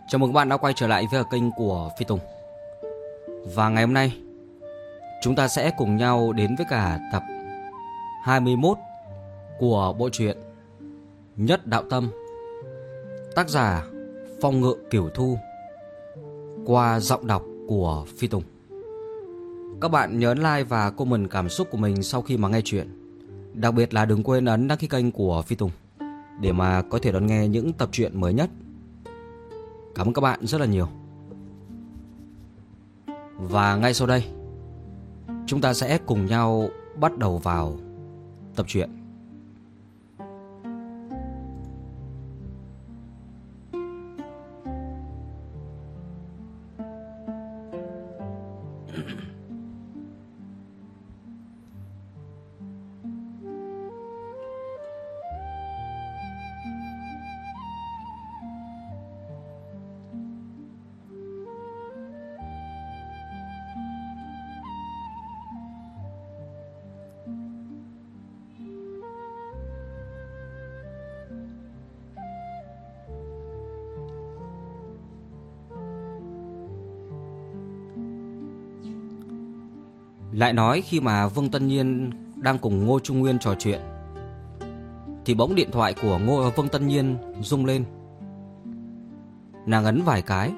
Chào mừng các bạn đã quay trở lại với kênh của Phi Tùng. Và ngày hôm nay chúng ta sẽ cùng nhau đến với cả tập 21 của bộ truyện Nhất Đạo Tâm, tác giả Phong Ngự Kiểu Thu, qua giọng đọc của Phi Tùng. Các bạn nhớ like và comment cảm xúc của mình sau khi mà nghe chuyện. Đặc biệt là đừng quên ấn đăng ký kênh của Phi Tùng để mà có thể đón nghe những tập truyện mới nhất. Cảm ơn các bạn rất là nhiều. Và ngay sau đây chúng ta sẽ cùng nhau bắt đầu vào tập truyện. Lại nói khi mà Vương Tân Nhiên đang cùng Ngô Trung Nguyên trò chuyện thì bỗng điện thoại của Vương Tân Nhiên rung lên. Nàng ấn vài cái.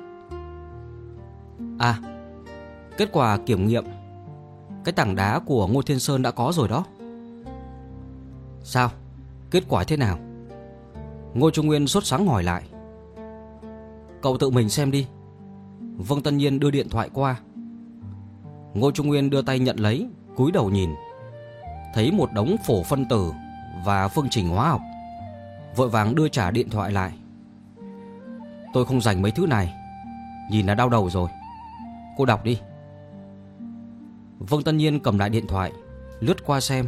À, kết quả kiểm nghiệm cái tảng đá của Ngô Thiên Sơn đã có rồi đó. Sao? Kết quả thế nào? Ngô Trung Nguyên sốt sắng hỏi lại. Cậu tự mình xem đi. Vương Tân Nhiên đưa điện thoại qua. Ngô Trung Nguyên đưa tay nhận lấy, cúi đầu nhìn, thấy một đống phổ phân tử và phương trình hóa học, vội vàng đưa trả điện thoại lại. Tôi không rành mấy thứ này, nhìn là đau đầu rồi. Cô đọc đi. Vương Tân Nhiên cầm lại điện thoại, lướt qua xem.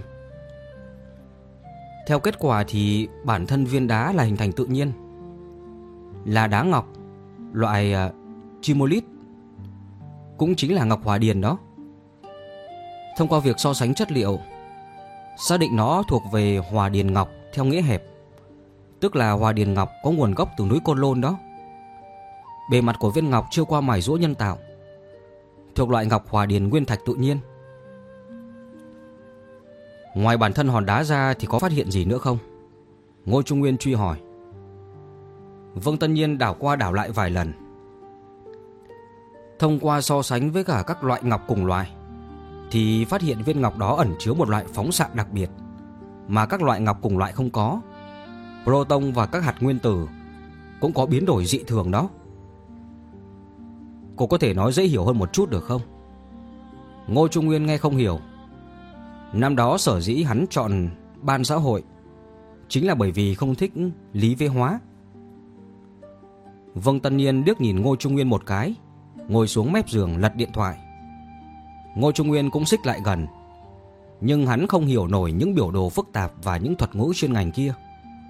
Theo kết quả thì bản thân viên đá là hình thành tự nhiên, là đá ngọc loại chimolite, cũng chính là ngọc hòa điền đó. Thông qua việc so sánh chất liệu, xác định nó thuộc về hòa điền ngọc theo nghĩa hẹp, tức là hòa điền ngọc có nguồn gốc từ núi Côn Lôn đó. Bề mặt của viên ngọc chưa qua mài giũa nhân tạo, thuộc loại ngọc hòa điền nguyên thạch tự nhiên. Ngoài bản thân hòn đá ra thì có phát hiện gì nữa không? Ngô Trung Nguyên truy hỏi. Vương Tân Nhiên đảo qua đảo lại vài lần. Thông qua so sánh với cả các loại ngọc cùng loại thì phát hiện viên ngọc đó ẩn chứa một loại phóng xạ đặc biệt mà các loại ngọc cùng loại không có. Proton và các hạt nguyên tử cũng có biến đổi dị thường đó. Cô có thể nói dễ hiểu hơn một chút được không? Ngô Trung Nguyên nghe không hiểu. Năm đó sở dĩ hắn chọn ban xã hội chính là bởi vì không thích lý vế hóa. Vương Tân Nhiên liếc nhìn Ngô Trung Nguyên một cái, ngồi xuống mép giường lật điện thoại. Ngô Trung Nguyên cũng xích lại gần, nhưng hắn không hiểu nổi những biểu đồ phức tạp và những thuật ngữ chuyên ngành kia.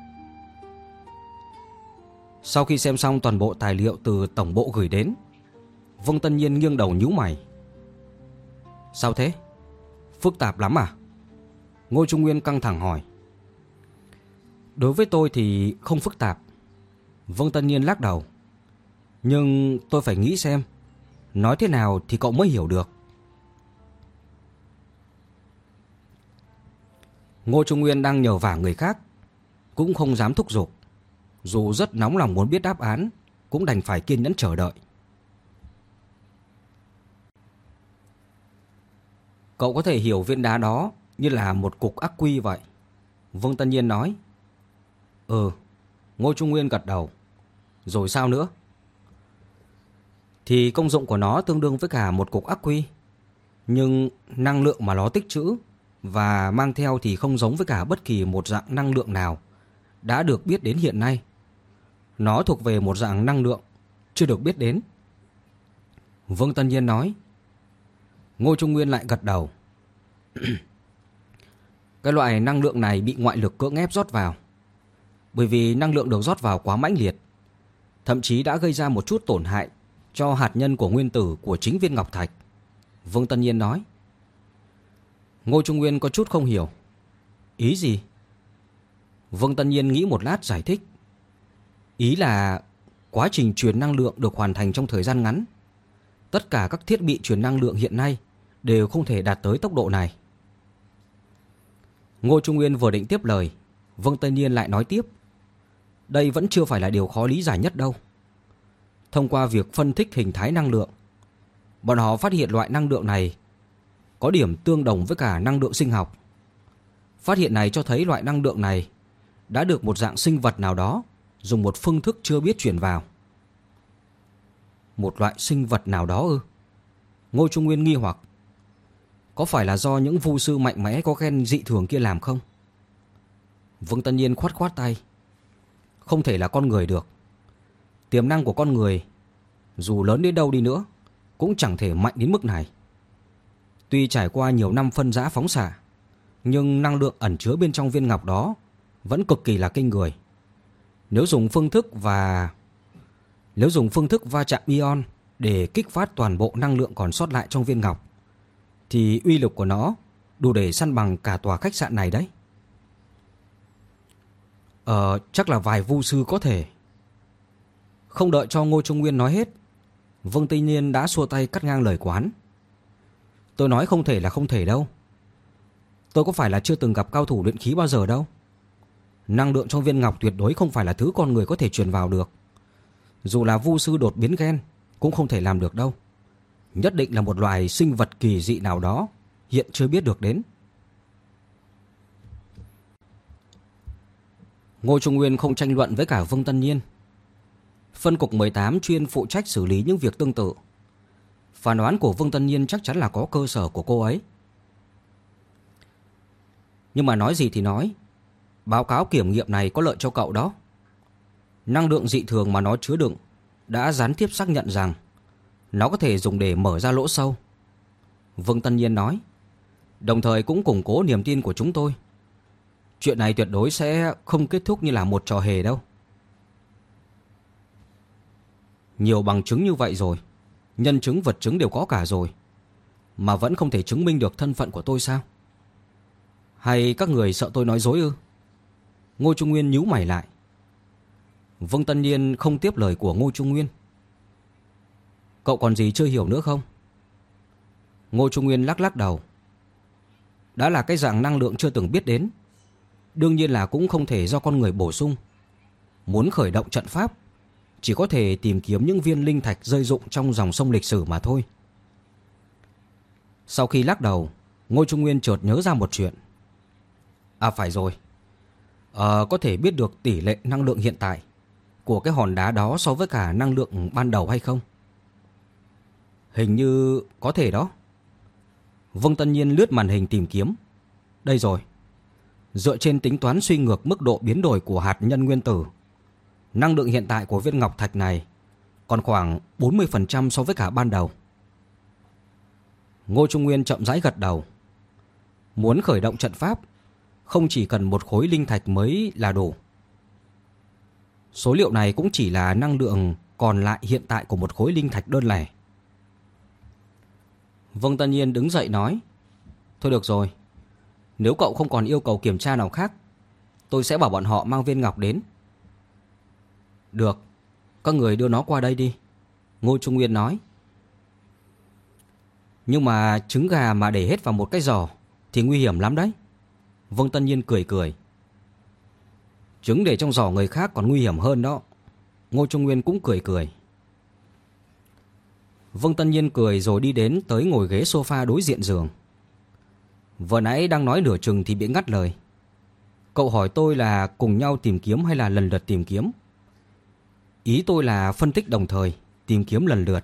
Sau khi xem xong toàn bộ tài liệu từ tổng bộ gửi đến, Vương Tân Nhiên nghiêng đầu nhíu mày. Sao thế? Phức tạp lắm à? Ngô Trung Nguyên căng thẳng hỏi. Đối với tôi thì không phức tạp. Vương Tân Nhiên lắc đầu. Nhưng tôi phải nghĩ xem, nói thế nào thì cậu mới hiểu được. Ngô Trung Nguyên đang nhờ vả người khác, cũng không dám thúc giục. Dù rất nóng lòng muốn biết đáp án, cũng đành phải kiên nhẫn chờ đợi. Cậu có thể hiểu viên đá đó như là một cục ắc quy vậy, Vương Tân Nhiên nói. Ngô Trung Nguyên gật đầu. Rồi sao nữa? Thì công dụng của nó tương đương với cả một cục ắc quy, nhưng năng lượng mà nó tích trữ và mang theo thì không giống với cả bất kỳ một dạng năng lượng nào đã được biết đến hiện nay. Nó thuộc về một dạng năng lượng chưa được biết đến, Vương Tân Nhiên nói. Ngô Trung Nguyên lại gật đầu. Cái loại năng lượng này bị ngoại lực cưỡng ép rót vào. Bởi vì năng lượng được rót vào quá mãnh liệt, thậm chí đã gây ra một chút tổn hại cho hạt nhân của nguyên tử của chính viên ngọc thạch, Vương Tân Nhiên nói. Ngô Trung Nguyên có chút không hiểu. Ý gì? Vương Tân Nhiên nghĩ một lát giải thích. Ý là quá trình truyền năng lượng được hoàn thành trong thời gian ngắn. Tất cả các thiết bị truyền năng lượng hiện nay đều không thể đạt tới tốc độ này. Ngô Trung Nguyên vừa định tiếp lời, Vương Tân Nhiên lại nói tiếp. Đây vẫn chưa phải là điều khó lý giải nhất đâu. Thông qua việc phân tích hình thái năng lượng, bọn họ phát hiện loại năng lượng này có điểm tương đồng với cả năng lượng sinh học. Phát hiện này cho thấy loại năng lượng này đã được một dạng sinh vật nào đó dùng một phương thức chưa biết truyền vào. Một loại sinh vật nào đó ư? Ngô Trung Nguyên nghi hoặc. Có phải là do những vu sư mạnh mẽ có gen dị thường kia làm không? Vương Tân Nhiên khoát khoát tay. Không thể là con người được. Tiềm năng của con người, dù lớn đến đâu đi nữa, cũng chẳng thể mạnh đến mức này. Tuy trải qua nhiều năm phân rã phóng xạ, nhưng năng lượng ẩn chứa bên trong viên ngọc đó vẫn cực kỳ là kinh người. Nếu dùng phương thức va chạm ion để kích phát toàn bộ năng lượng còn sót lại trong viên ngọc, thì uy lực của nó đủ để săn bằng cả tòa khách sạn này đấy. Chắc là vài vu sư có thể. Không đợi cho Ngô Trung Nguyên nói hết, Vương Tây Nhiên đã xua tay cắt ngang lời quán. Tôi nói không thể là không thể đâu. Tôi có phải là chưa từng gặp cao thủ luyện khí bao giờ đâu. Năng lượng trong viên ngọc tuyệt đối không phải là thứ con người có thể truyền vào được. Dù là vu sư đột biến gen cũng không thể làm được đâu. Nhất định là một loài sinh vật kỳ dị nào đó hiện chưa biết được đến. Ngô Trung Nguyên không tranh luận với cả Vương Tân Nhiên. Phân cục 18 chuyên phụ trách xử lý những việc tương tự. Phán đoán của Vương Tân Nhiên chắc chắn là có cơ sở của cô ấy. Nhưng mà nói gì thì nói, báo cáo kiểm nghiệm này có lợi cho cậu đó. Năng lượng dị thường mà nó chứa đựng đã gián tiếp xác nhận rằng nó có thể dùng để mở ra lỗ sâu. Vương Tân Nhiên nói, đồng thời cũng củng cố niềm tin của chúng tôi. Chuyện này tuyệt đối sẽ không kết thúc như là một trò hề đâu. Nhiều bằng chứng như vậy rồi, nhân chứng vật chứng đều có cả rồi, mà vẫn không thể chứng minh được thân phận của tôi sao? Hay các người sợ tôi nói dối ư? Ngô Trung Nguyên nhíu mày lại. Vương Tân Nhiên không tiếp lời của Ngô Trung Nguyên. Cậu còn gì chưa hiểu nữa không? Ngô Trung Nguyên lắc lắc đầu. Đã là cái dạng năng lượng chưa từng biết đến, đương nhiên là cũng không thể do con người bổ sung. Muốn khởi động trận pháp, chỉ có thể tìm kiếm những viên linh thạch rơi rụng trong dòng sông lịch sử mà thôi. Sau khi lắc đầu, Ngô Trung Nguyên chợt nhớ ra một chuyện. À phải rồi, có thể biết được tỷ lệ năng lượng hiện tại của cái hòn đá đó so với cả năng lượng ban đầu hay không? Hình như có thể đó. Vương Tân Nhiên lướt màn hình tìm kiếm. Đây rồi. Dựa trên tính toán suy ngược mức độ biến đổi của hạt nhân nguyên tử, năng lượng hiện tại của viên ngọc thạch này còn khoảng 40% so với cả ban đầu. Ngô Trung Nguyên chậm rãi gật đầu. Muốn khởi động trận pháp, không chỉ cần một khối linh thạch mới là đủ. Số liệu này cũng chỉ là năng lượng còn lại hiện tại của một khối linh thạch đơn lẻ. Vương Tân Nhiên đứng dậy nói, thôi được rồi, nếu cậu không còn yêu cầu kiểm tra nào khác, tôi sẽ bảo bọn họ mang viên ngọc đến. Được, các người đưa nó qua đây đi, Ngô Trung Nguyên nói. Nhưng mà trứng gà mà để hết vào một cái giò thì nguy hiểm lắm đấy. Vương Tân Nhiên cười cười. Trứng để trong giỏ người khác còn nguy hiểm hơn đó. Ngô Trung Nguyên cũng cười cười. Vương Tân Nhiên cười rồi đi đến tới ngồi ghế sofa đối diện giường. Vừa nãy đang nói nửa chừng thì bị ngắt lời. Cậu hỏi tôi là cùng nhau tìm kiếm hay là lần lượt tìm kiếm? Ý tôi là phân tích đồng thời, tìm kiếm lần lượt.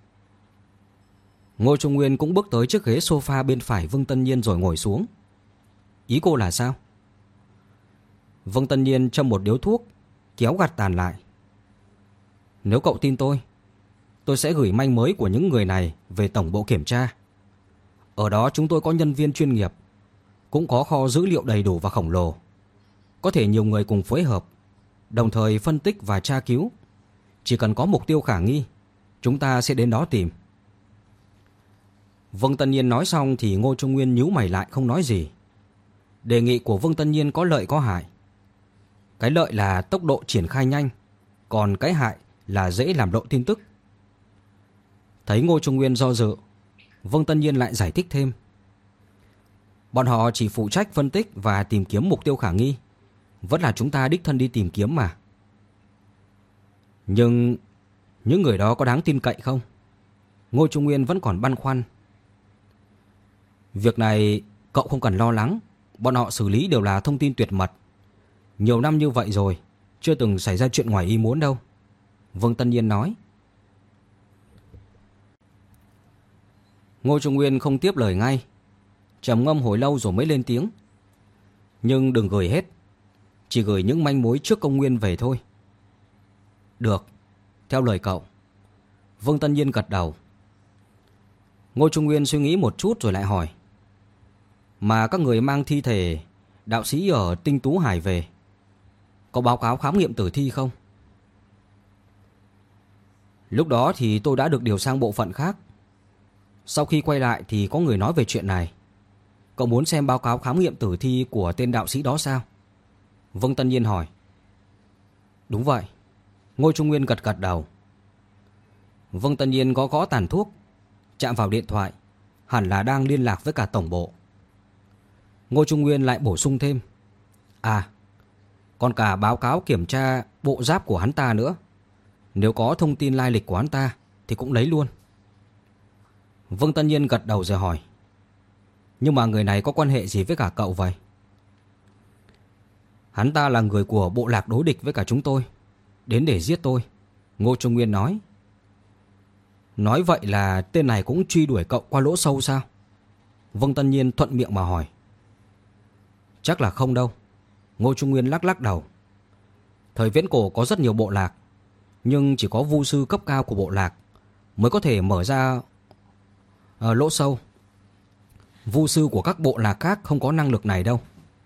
Ngô Trung Nguyên cũng bước tới chiếc ghế sofa bên phải Vương Tân Nhiên rồi ngồi xuống. Ý cô là sao? Vương Tân Nhiên châm một điếu thuốc, kéo gạt tàn lại. Nếu cậu tin tôi sẽ gửi manh mới của những người này về tổng bộ kiểm tra. Ở đó chúng tôi có nhân viên chuyên nghiệp, cũng có kho dữ liệu đầy đủ và khổng lồ. Có thể nhiều người cùng phối hợp, đồng thời phân tích và tra cứu. Chỉ cần có mục tiêu khả nghi, chúng ta sẽ đến đó tìm. Vương Tân Nhiên nói xong thì Ngô Trung Nguyên nhíu mày lại không nói gì. Đề nghị của Vương Tân Nhiên có lợi có hại. Cái lợi là tốc độ triển khai nhanh, còn cái hại là dễ làm lộ tin tức. Thấy Ngô Trung Nguyên do dự, Vương Tân Nhiên lại giải thích thêm. Bọn họ chỉ phụ trách phân tích và tìm kiếm mục tiêu khả nghi. Vẫn là chúng ta đích thân đi tìm kiếm mà. Nhưng những người đó có đáng tin cậy không? Ngô Trung Nguyên vẫn còn băn khoăn. Việc này cậu không cần lo lắng. Bọn họ xử lý đều là thông tin tuyệt mật. Nhiều năm như vậy rồi, chưa từng xảy ra chuyện ngoài ý muốn đâu, Vương Tân Nhiên nói. Ngô Trung Nguyên không tiếp lời ngay, trầm ngâm hồi lâu rồi mới lên tiếng. Nhưng đừng gửi hết, chỉ gửi những manh mối trước công nguyên về thôi. Được, theo lời cậu, Vương Tân Nhiên gật đầu. Ngô Trung Nguyên suy nghĩ một chút rồi lại hỏi. Mà các người mang thi thể đạo sĩ ở Tinh Tú Hải về, có báo cáo khám nghiệm tử thi không? Lúc đó thì tôi đã được điều sang bộ phận khác. Sau khi quay lại thì có người nói về chuyện này. Cậu muốn xem báo cáo khám nghiệm tử thi của tên đạo sĩ đó sao? Vương Tân Nhiên hỏi. Đúng vậy, Ngô Trung Nguyên gật đầu. Vương Tân Nhiên gõ tàn thuốc, chạm vào điện thoại, hẳn là đang liên lạc với cả tổng bộ. Ngô Trung Nguyên lại bổ sung thêm. Còn cả báo cáo kiểm tra bộ giáp của hắn ta nữa. Nếu có thông tin lai lịch của hắn ta thì cũng lấy luôn. Vương Tân Nhiên gật đầu rồi hỏi. Nhưng mà người này có quan hệ gì với cả cậu vậy? Hắn ta là người của bộ lạc đối địch với cả chúng tôi, đến để giết tôi, Ngô Trung Nguyên nói. Nói vậy là tên này cũng truy đuổi cậu qua lỗ sâu sao? Vương Tân Nhiên thuận miệng mà hỏi. Chắc là không đâu, Ngô Trung Nguyên lắc đầu. Thời viễn cổ có rất nhiều bộ lạc, nhưng chỉ có vu sư cấp cao của bộ lạc mới có thể mở ra lỗ sâu. Vu sư của các bộ lạc khác không có năng lực này đâu.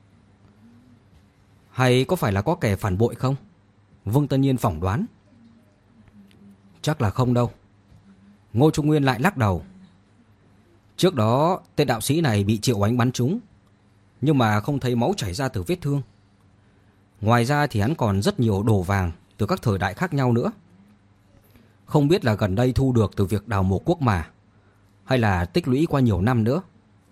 Hay có phải là có kẻ phản bội không? Vương Tân Nhiên phỏng đoán. Chắc là không đâu, Ngô Trung Nguyên lại lắc đầu. Trước đó tên đạo sĩ này bị Triệu Ánh bắn trúng, nhưng mà không thấy máu chảy ra từ vết thương. Ngoài ra thì hắn còn rất nhiều đồ vàng từ các thời đại khác nhau nữa. Không biết là gần đây thu được từ việc đào mộ quốc mà, hay là tích lũy qua nhiều năm nữa.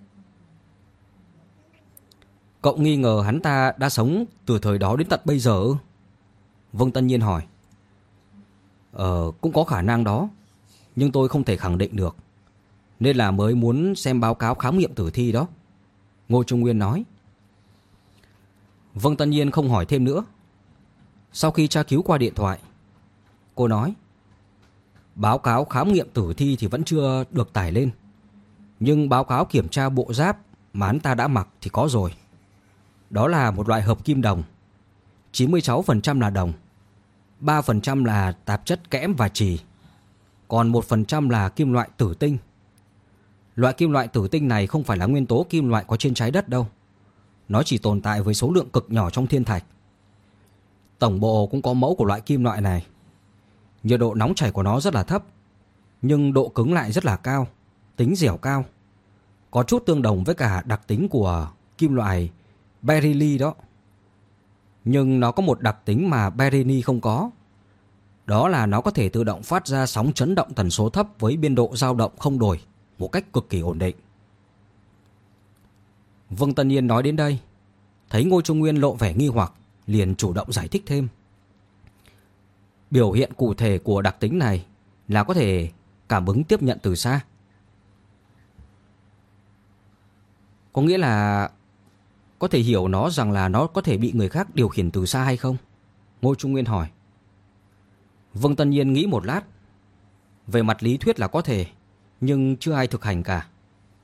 Cậu nghi ngờ hắn ta đã sống từ thời đó đến tận bây giờ ư? Vương Tân Nhiên hỏi. Cũng có khả năng đó, nhưng tôi không thể khẳng định được, nên là mới muốn xem báo cáo khám nghiệm tử thi đó, Ngô Trung Nguyên nói. Vương Tân Nhiên không hỏi thêm nữa. Sau khi tra cứu qua điện thoại, cô nói. Báo cáo khám nghiệm tử thi thì vẫn chưa được tải lên, nhưng báo cáo kiểm tra bộ giáp mà hắn ta đã mặc thì có rồi. Đó là một loại hợp kim đồng, 96% là đồng, 3% là tạp chất kẽm và trì, còn 1% là kim loại tử tinh. Loại kim loại tử tinh này không phải là nguyên tố kim loại có trên trái đất đâu. Nó chỉ tồn tại với số lượng cực nhỏ trong thiên thạch. Tổng bộ cũng có mẫu của loại kim loại này. Nhiệt độ nóng chảy của nó rất là thấp, nhưng độ cứng lại rất là cao, tính dẻo cao. Có chút tương đồng với cả đặc tính của kim loại beryllium đó. Nhưng nó có một đặc tính mà beryllium không có. Đó là nó có thể tự động phát ra sóng chấn động tần số thấp với biên độ dao động không đổi, một cách cực kỳ ổn định. Vương Tân Nhiên nói đến đây, thấy Ngô Trung Nguyên lộ vẻ nghi hoặc, liền chủ động giải thích thêm. Biểu hiện cụ thể của đặc tính này là có thể cảm ứng tiếp nhận từ xa. Có nghĩa là có thể hiểu nó rằng là nó có thể bị người khác điều khiển từ xa hay không? Ngô Trung Nguyên hỏi. Vương Tân Nhiên nghĩ một lát. Về mặt lý thuyết là có thể, nhưng chưa ai thực hành cả.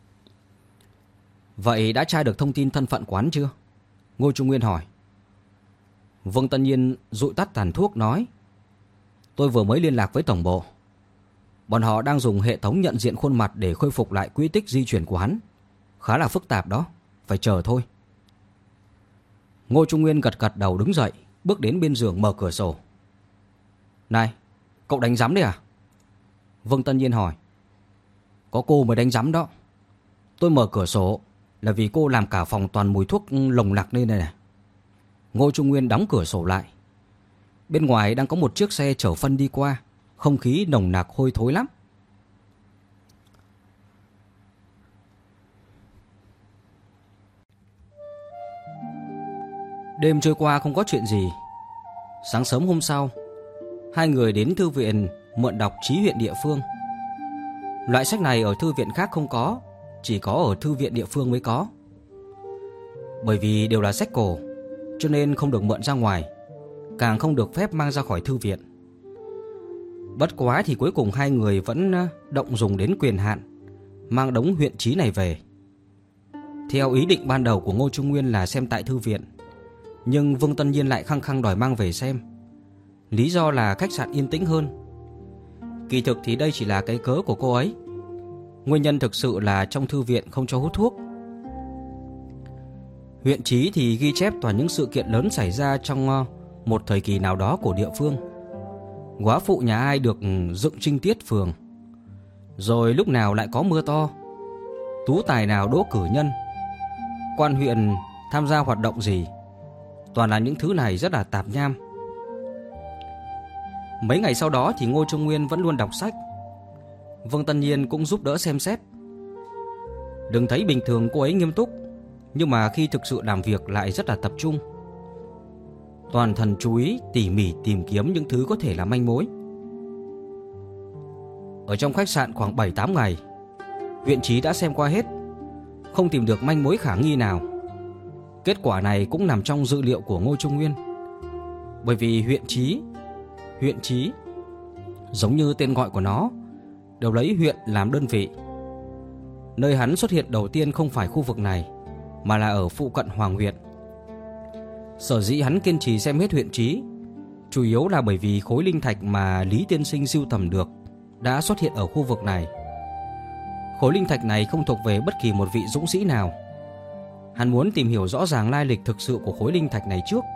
Vậy đã tra được thông tin thân phận của hắn chưa? Ngô Trung Nguyên hỏi. Vương Tân Nhiên dụi tắt tàn thuốc nói. Tôi vừa mới liên lạc với tổng bộ. Bọn họ đang dùng hệ thống nhận diện khuôn mặt để khôi phục lại quỹ tích di chuyển của hắn. Khá là phức tạp đó, phải chờ thôi. Ngô Trung Nguyên gật đầu đứng dậy, bước đến bên giường mở cửa sổ. Này, cậu đánh rắm đấy à? Vương Tân Nhiên hỏi. Có cô mới đánh rắm đó. Tôi mở cửa sổ là vì cô làm cả phòng toàn mùi thuốc lồng lặc đây này. Ngô Trung Nguyên đóng cửa sổ lại. Bên ngoài đang có một chiếc xe chở phân đi qua, không khí nồng nặc hôi thối lắm. Đêm trôi qua không có chuyện gì. Sáng sớm hôm sau, hai người đến thư viện mượn đọc Chí huyện địa phương. Loại sách này ở thư viện khác không có, chỉ có ở thư viện địa phương mới có. Bởi vì đều là sách cổ, cho nên không được mượn ra ngoài, càng không được phép mang ra khỏi thư viện. Bất quá thì cuối cùng hai người vẫn động dùng đến quyền hạn, mang đống huyện chí này về. Theo ý định ban đầu của Ngô Trung Nguyên là xem tại thư viện, nhưng Vương Tân Nhiên lại khăng khăng đòi mang về xem. Lý do là khách sạn yên tĩnh hơn. Kỳ thực thì đây chỉ là cái cớ của cô ấy. Nguyên nhân thực sự là trong thư viện không cho hút thuốc. Huyện chí thì ghi chép toàn những sự kiện lớn xảy ra trong một thời kỳ nào đó của địa phương. Góa phụ nhà ai được dựng trinh tiết phường, rồi lúc nào lại có mưa to, tú tài nào đỗ cử nhân, quan huyện tham gia hoạt động gì. Toàn là những thứ này rất là tạp nham. Mấy ngày sau đó thì Ngô Trung Nguyên vẫn luôn đọc sách. Vương Tân Nhiên cũng giúp đỡ xem xét. Đừng thấy bình thường cô ấy nghiêm túc, nhưng mà khi thực sự làm việc lại rất là tập trung. Toàn thần chú ý tỉ mỉ tìm kiếm những thứ có thể là manh mối. Ở trong khách sạn khoảng 7-8 ngày, huyện chí đã xem qua hết, không tìm được manh mối khả nghi nào. Kết quả này cũng nằm trong dữ liệu của Ngô Trung Nguyên. Bởi vì huyện chí giống như tên gọi của nó, đều lấy huyện làm đơn vị. Nơi hắn xuất hiện đầu tiên không phải khu vực này, mà là ở phụ cận Hoàng huyện. Sở dĩ hắn kiên trì xem hết huyện chí, chủ yếu là bởi vì khối linh thạch mà Lý tiên sinh sưu tầm được đã xuất hiện ở khu vực này. Khối linh thạch này không thuộc về bất kỳ một vị dũng sĩ nào. Hắn muốn tìm hiểu rõ ràng lai lịch thực sự của khối linh thạch này trước.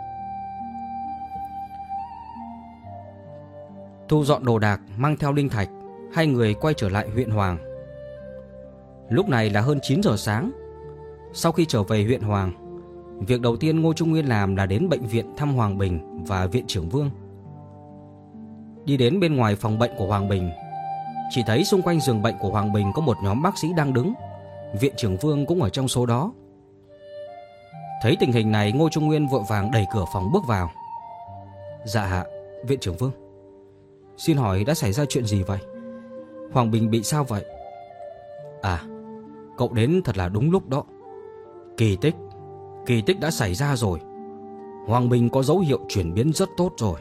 Thu dọn đồ đạc mang theo linh thạch, hai người quay trở lại huyện Hoàng. Lúc này là hơn 9 giờ sáng. Sau khi trở về huyện Hoàng, việc đầu tiên Ngô Trung Nguyên làm là đến bệnh viện thăm Hoàng Bình và viện trưởng Vương. Đi đến bên ngoài phòng bệnh của Hoàng Bình, chỉ thấy xung quanh giường bệnh của Hoàng Bình có một nhóm bác sĩ đang đứng. Viện trưởng Vương cũng ở trong số đó. Thấy tình hình này, Ngô Trung Nguyên vội vàng đẩy cửa phòng bước vào. Dạ, viện trưởng Vương, xin hỏi đã xảy ra chuyện gì vậy? Hoàng Bình bị sao vậy? À, cậu đến thật là đúng lúc đó. Kỳ tích đã xảy ra rồi. Hoàng Bình có dấu hiệu chuyển biến rất tốt rồi.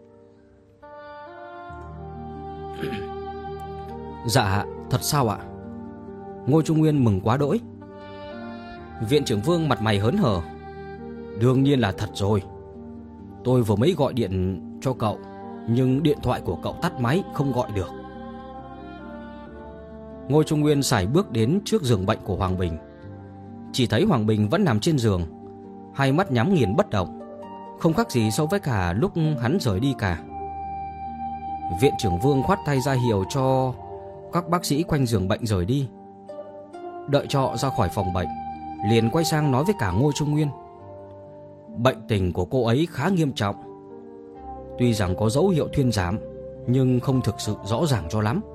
Dạ, thật sao ạ? Ngô Trung Nguyên mừng quá đỗi. Viện trưởng Vương mặt mày hớn hở. Đương nhiên là thật rồi. Tôi vừa mới gọi điện cho cậu, nhưng điện thoại của cậu tắt máy, không gọi được. Ngô Trung Nguyên sải bước đến trước giường bệnh của Hoàng Bình. Chỉ thấy Hoàng Bình vẫn nằm trên giường, hai mắt nhắm nghiền bất động, không khác gì so với cả lúc hắn rời đi cả. Viện trưởng Vương khoát tay ra hiệu cho các bác sĩ quanh giường bệnh rời đi. Đợi cho họ ra khỏi phòng bệnh, liền quay sang nói với cả Ngô Trung Nguyên. Bệnh tình của cô ấy khá nghiêm trọng. Tuy rằng có dấu hiệu thuyên giảm, nhưng không thực sự rõ ràng cho lắm.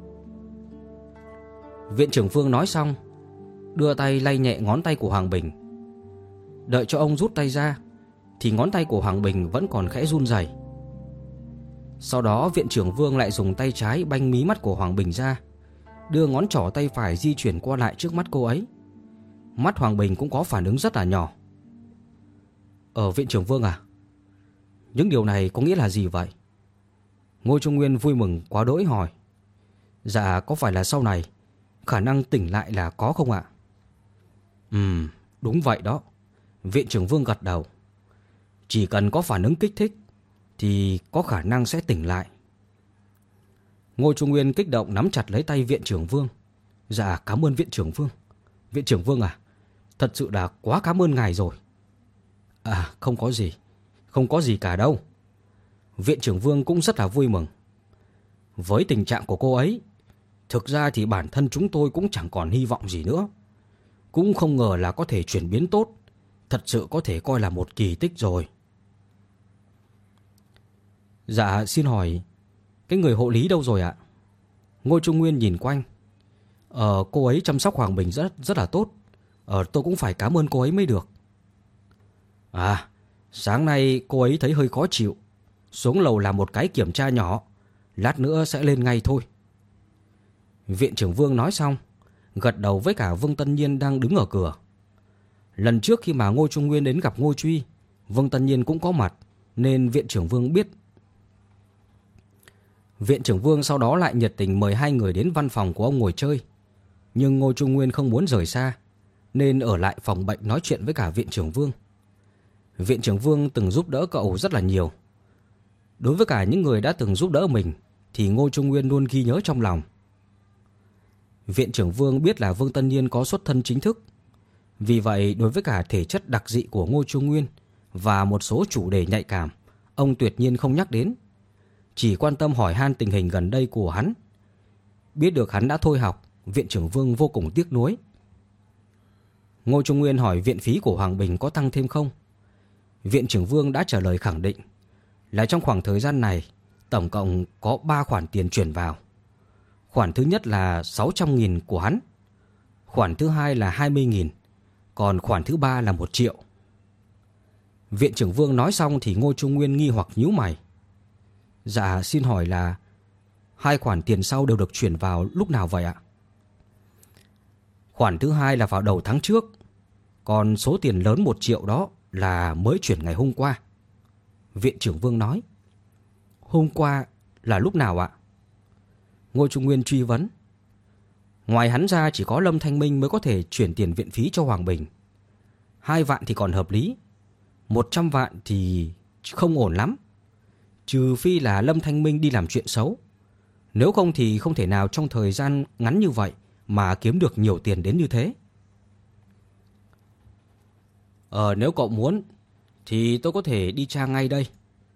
Viện trưởng Vương nói xong, đưa tay lay nhẹ ngón tay của Hoàng Bình. Đợi cho ông rút tay ra, thì ngón tay của Hoàng Bình vẫn còn khẽ run rẩy. Sau đó viện trưởng Vương lại dùng tay trái banh mí mắt của Hoàng Bình ra, đưa ngón trỏ tay phải di chuyển qua lại trước mắt cô ấy. Mắt Hoàng Bình cũng có phản ứng rất là nhỏ. Viện trưởng Vương à, những điều này có nghĩa là gì vậy? Ngô Trung Nguyên vui mừng quá đỗi hỏi. Dạ, có phải là sau này khả năng tỉnh lại là có không ạ? Đúng vậy đó. Viện trưởng Vương gật đầu. Chỉ cần có phản ứng kích thích thì có khả năng sẽ tỉnh lại. Ngô Trung Nguyên kích động nắm chặt lấy tay viện trưởng Vương. Dạ, cảm ơn viện trưởng Vương. Viện trưởng Vương à, thật sự là quá cảm ơn ngài rồi. À, không có gì cả đâu. Viện trưởng Vương cũng rất là vui mừng. Với tình trạng của cô ấy, thực ra thì bản thân chúng tôi cũng chẳng còn hy vọng gì nữa. Cũng không ngờ là có thể chuyển biến tốt. Thật sự có thể coi là một kỳ tích rồi. Dạ xin hỏi cái người hộ lý đâu rồi ạ? Ngô Trung Nguyên nhìn quanh. Cô ấy chăm sóc Hoàng Bình rất là tốt. Tôi cũng phải cảm ơn cô ấy mới được. Sáng nay cô ấy thấy hơi khó chịu, xuống lầu làm một cái kiểm tra nhỏ, lát nữa sẽ lên ngay thôi. Viện trưởng Vương nói xong, gật đầu với cả Vương Tân Nhiên đang đứng ở cửa. Lần trước khi mà Ngô Trung Nguyên đến gặp Ngô Truy, Vương Tân Nhiên cũng có mặt, nên viện trưởng Vương biết. Viện trưởng Vương sau đó lại nhiệt tình mời hai người đến văn phòng của ông ngồi chơi. Nhưng Ngô Trung Nguyên không muốn rời xa, nên ở lại phòng bệnh nói chuyện với cả viện trưởng Vương. Viện trưởng Vương từng giúp đỡ cậu rất là nhiều. Đối với cả những người đã từng giúp đỡ mình thì Ngô Trung Nguyên luôn ghi nhớ trong lòng. Viện trưởng Vương biết là Vương Tân Nhiên có xuất thân chính thức. Vì vậy đối với cả thể chất đặc dị của Ngô Trung Nguyên và một số chủ đề nhạy cảm, ông tuyệt nhiên không nhắc đến, chỉ quan tâm hỏi han tình hình gần đây của hắn. Biết được hắn đã thôi học, viện trưởng Vương vô cùng tiếc nuối. Ngô Trung Nguyên hỏi viện phí của Hoàng Bình có tăng thêm không. Viện trưởng Vương đã trả lời khẳng định là trong khoảng thời gian này tổng cộng có 3 khoản tiền chuyển vào. Khoản thứ nhất là 600.000 của hắn, khoản thứ hai là 20.000, còn khoản thứ ba là 1 triệu. Viện trưởng Vương nói xong thì Ngô Trung Nguyên nghi hoặc nhíu mày. Dạ xin hỏi là 2 khoản tiền sau đều được chuyển vào lúc nào vậy ạ? Khoản thứ hai là vào đầu tháng trước, còn số tiền lớn 1 triệu đó là mới chuyển ngày hôm qua. Viện trưởng Vương nói. Hôm qua là lúc nào ạ? Ngô Trung Nguyên truy vấn. Ngoài hắn ra chỉ có Lâm Thanh Minh mới có thể chuyển tiền viện phí cho Hoàng Bình. 2 vạn thì còn hợp lý, 100 vạn thì không ổn lắm. Trừ phi là Lâm Thanh Minh đi làm chuyện xấu. Nếu không thì không thể nào trong thời gian ngắn như vậy mà kiếm được nhiều tiền đến như thế. Nếu cậu muốn thì tôi có thể đi tra ngay đây.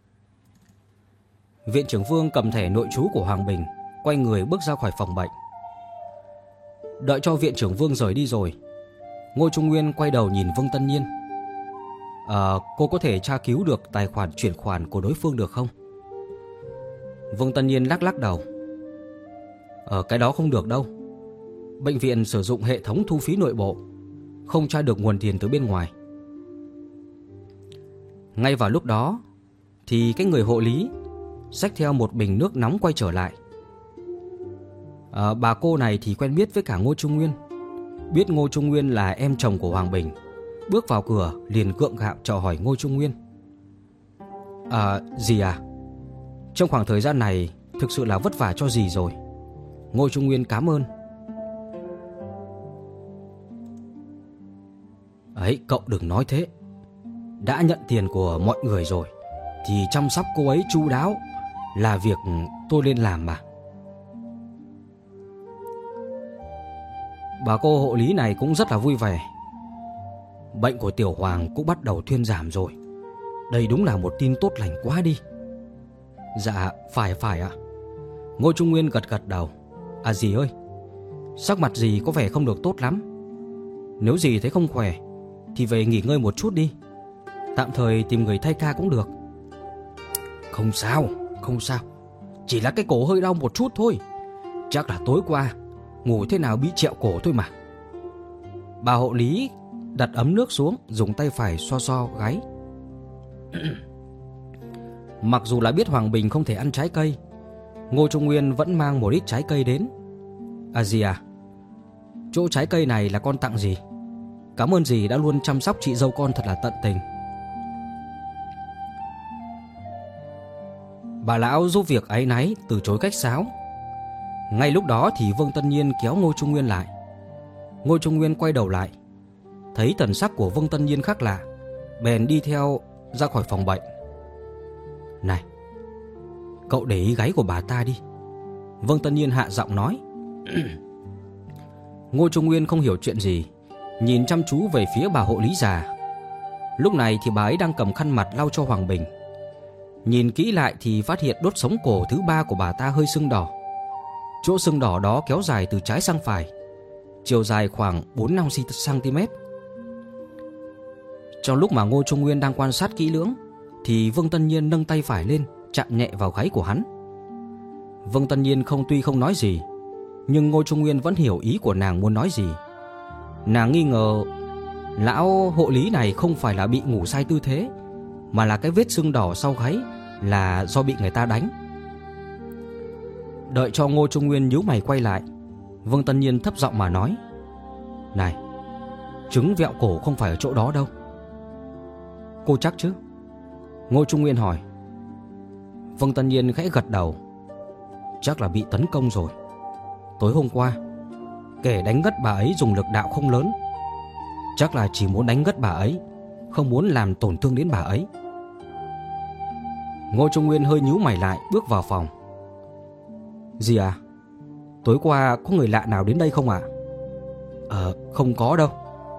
Viện trưởng Vương cầm thẻ nội trú của Hoàng Bình, quay người bước ra khỏi phòng bệnh. Đợi cho viện trưởng Vương rời đi rồi, Ngô Trung Nguyên quay đầu nhìn Vương Tân Nhiên. Cô có thể tra cứu được tài khoản chuyển khoản của đối phương được không? Vương Tân Nhiên lắc đầu. Cái đó không được đâu. Bệnh viện sử dụng hệ thống thu phí nội bộ, không tra được nguồn tiền từ bên ngoài. Ngay vào lúc đó thì cái người hộ lý xách theo một bình nước nóng quay trở lại. Bà cô này thì quen biết với cả Ngô Trung Nguyên, biết Ngô Trung Nguyên là em chồng của Hoàng Bình, bước vào cửa liền gượng gạo chào hỏi Ngô Trung Nguyên. Dì à, trong khoảng thời gian này thực sự là vất vả cho dì rồi. Ngô Trung Nguyên cảm ơn. Ấy, cậu đừng nói thế. Đã nhận tiền của mọi người rồi thì chăm sóc cô ấy chu đáo là việc tôi nên làm mà. Bà cô hộ lý này cũng rất là vui vẻ. Bệnh của Tiểu Hoàng cũng bắt đầu thuyên giảm rồi. Đây đúng là một tin tốt lành quá đi. Dạ phải ạ. Ngô Trung Nguyên gật đầu. Dì ơi, sắc mặt dì có vẻ không được tốt lắm. Nếu dì thấy không khỏe thì về nghỉ ngơi một chút đi, tạm thời tìm người thay ca cũng được. Không sao. Chỉ là cái cổ hơi đau một chút thôi. Chắc là tối qua ngủ thế nào bị trẹo cổ thôi mà. Bà hộ lý đặt ấm nước xuống, dùng tay phải xoa gáy. Mặc dù là biết Hoàng Bình không thể ăn trái cây, Ngô Trung Nguyên vẫn mang một ít trái cây đến. Dì à, chỗ trái cây này là con tặng dì. Cảm ơn dì đã luôn chăm sóc chị dâu con thật là tận tình. Bà lão giúp việc áy náy từ chối khách sáo. Ngay lúc đó thì Vương Tân Nhiên kéo Ngô Trung Nguyên lại. Ngô Trung Nguyên quay đầu lại, thấy thần sắc của Vương Tân Nhiên khác lạ, bèn đi theo ra khỏi phòng bệnh. Này, cậu để ý gáy của bà ta đi. Vương Tân Nhiên hạ giọng nói. Ngô Trung Nguyên không hiểu chuyện gì, nhìn chăm chú về phía bà hộ lý già. Lúc này thì bà ấy đang cầm khăn mặt lau cho Hoàng Bình. Nhìn kỹ lại thì phát hiện đốt sống cổ thứ 3 của bà ta hơi sưng đỏ. Chỗ sưng đỏ đó kéo dài từ trái sang phải, chiều dài khoảng 4-5 cm. Trong lúc mà Ngô Trung Nguyên đang quan sát kỹ lưỡng thì Vương Tân Nhiên nâng tay phải lên, chạm nhẹ vào gáy của hắn. Vương Tân Nhiên tuy không nói gì, nhưng Ngô Trung Nguyên vẫn hiểu ý của nàng muốn nói gì. Nàng nghi ngờ lão hộ lý này không phải là bị ngủ sai tư thế, mà là cái vết sưng đỏ sau gáy là do bị người ta đánh. Đợi cho Ngô Trung Nguyên nhíu mày quay lại, Vương Tân Nhiên thấp giọng mà nói: "Này, trứng vẹo cổ không phải ở chỗ đó đâu." "Cô chắc chứ?" Ngô Trung Nguyên hỏi. Vương Tân Nhiên khẽ gật đầu. "Chắc là bị tấn công rồi. Tối hôm qua, kẻ đánh ngất bà ấy dùng lực đạo không lớn. Chắc là chỉ muốn đánh ngất bà ấy, không muốn làm tổn thương đến bà ấy." Ngô Trung Nguyên hơi nhíu mày lại, bước vào phòng. "Gì à? Tối qua có người lạ nào đến đây không ạ?" Không có đâu."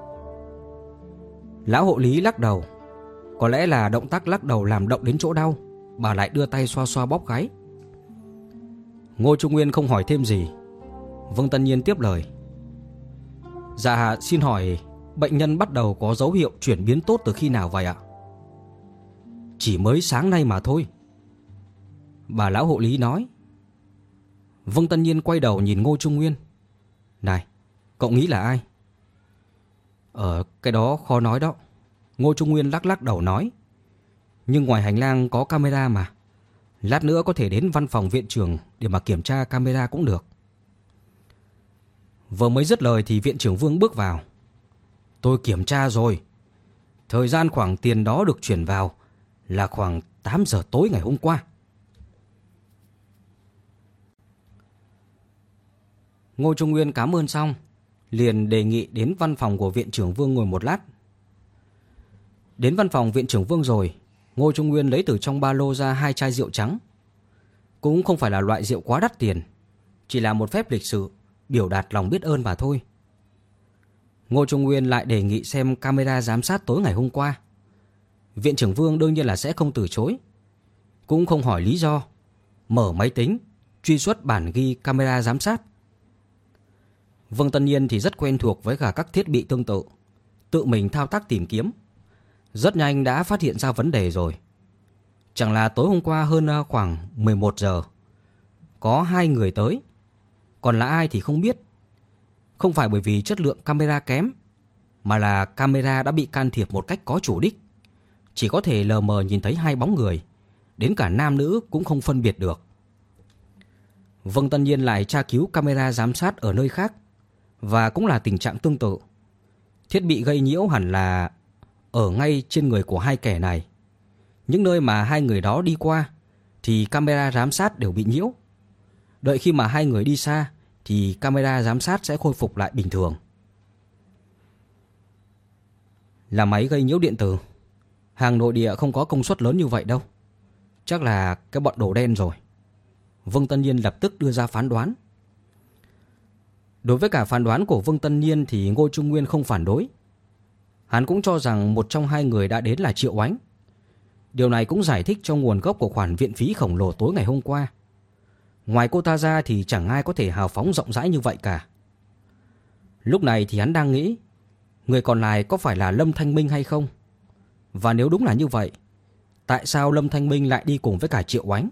Lão hộ lý lắc đầu. Có lẽ là động tác lắc đầu làm động đến chỗ đau, bà lại đưa tay xoa xoa bóp gáy. Ngô Trung Nguyên không hỏi thêm gì. Vương Tân Nhiên tiếp lời: "Dạ, xin hỏi bệnh nhân bắt đầu có dấu hiệu chuyển biến tốt từ khi nào vậy ạ?" "Chỉ mới sáng nay mà thôi," bà lão hộ lý nói. Vương Tân Nhiên quay đầu nhìn Ngô Trung Nguyên: "Này, cậu nghĩ là ai?" Cái đó khó nói đó," Ngô Trung Nguyên lắc lắc đầu nói. "Nhưng ngoài hành lang có camera mà. Lát nữa có thể đến văn phòng viện trưởng để mà kiểm tra camera cũng được." Vừa mới dứt lời thì viện trưởng Vương bước vào. "Tôi kiểm tra rồi. Thời gian khoảng tiền đó được chuyển vào là khoảng 8 giờ tối ngày hôm qua." Ngô Trung Nguyên cảm ơn xong, liền đề nghị đến văn phòng của viện trưởng Vương ngồi một lát. Đến văn phòng viện trưởng Vương rồi, Ngô Trung Nguyên lấy từ trong ba lô ra 2 chai rượu trắng. Cũng không phải là loại rượu quá đắt tiền, chỉ là một phép lịch sự, biểu đạt lòng biết ơn mà thôi. Ngô Trung Nguyên lại đề nghị xem camera giám sát tối ngày hôm qua. Viện trưởng Vương đương nhiên là sẽ không từ chối, cũng không hỏi lý do, mở máy tính, truy xuất bản ghi camera giám sát. Vương Tân Nhiên thì rất quen thuộc với cả các thiết bị tương tự, tự mình thao tác tìm kiếm. Rất nhanh đã phát hiện ra vấn đề rồi. Chẳng là tối hôm qua hơn khoảng 11 giờ, có 2 người tới, còn là ai thì không biết. Không phải bởi vì chất lượng camera kém, mà là camera đã bị can thiệp một cách có chủ đích. Chỉ có thể lờ mờ nhìn thấy 2 bóng người, đến cả nam nữ cũng không phân biệt được. Vương Tân Nhiên lại tra cứu camera giám sát ở nơi khác, và cũng là tình trạng tương tự. Thiết bị gây nhiễu hẳn là ở ngay trên người của 2 kẻ này. Những nơi mà 2 người đó đi qua thì camera giám sát đều bị nhiễu. Đợi khi mà 2 người đi xa thì camera giám sát sẽ khôi phục lại bình thường. Là máy gây nhiễu điện tử. Hàng nội địa không có công suất lớn như vậy đâu. Chắc là cái bọn đồ đen rồi. Vương Tân Nhiên lập tức đưa ra phán đoán. Đối với cả phán đoán của Vương Tân Nhiên thì Ngô Trung Nguyên không phản đối. Hắn cũng cho rằng một trong 2 người đã đến là Triệu Oánh. Điều này cũng giải thích cho nguồn gốc của khoản viện phí khổng lồ tối ngày hôm qua. Ngoài cô ta ra thì chẳng ai có thể hào phóng rộng rãi như vậy cả. Lúc này thì hắn đang nghĩ, người còn lại có phải là Lâm Thanh Minh hay không? Và nếu đúng là như vậy, tại sao Lâm Thanh Minh lại đi cùng với cả Triệu Oánh?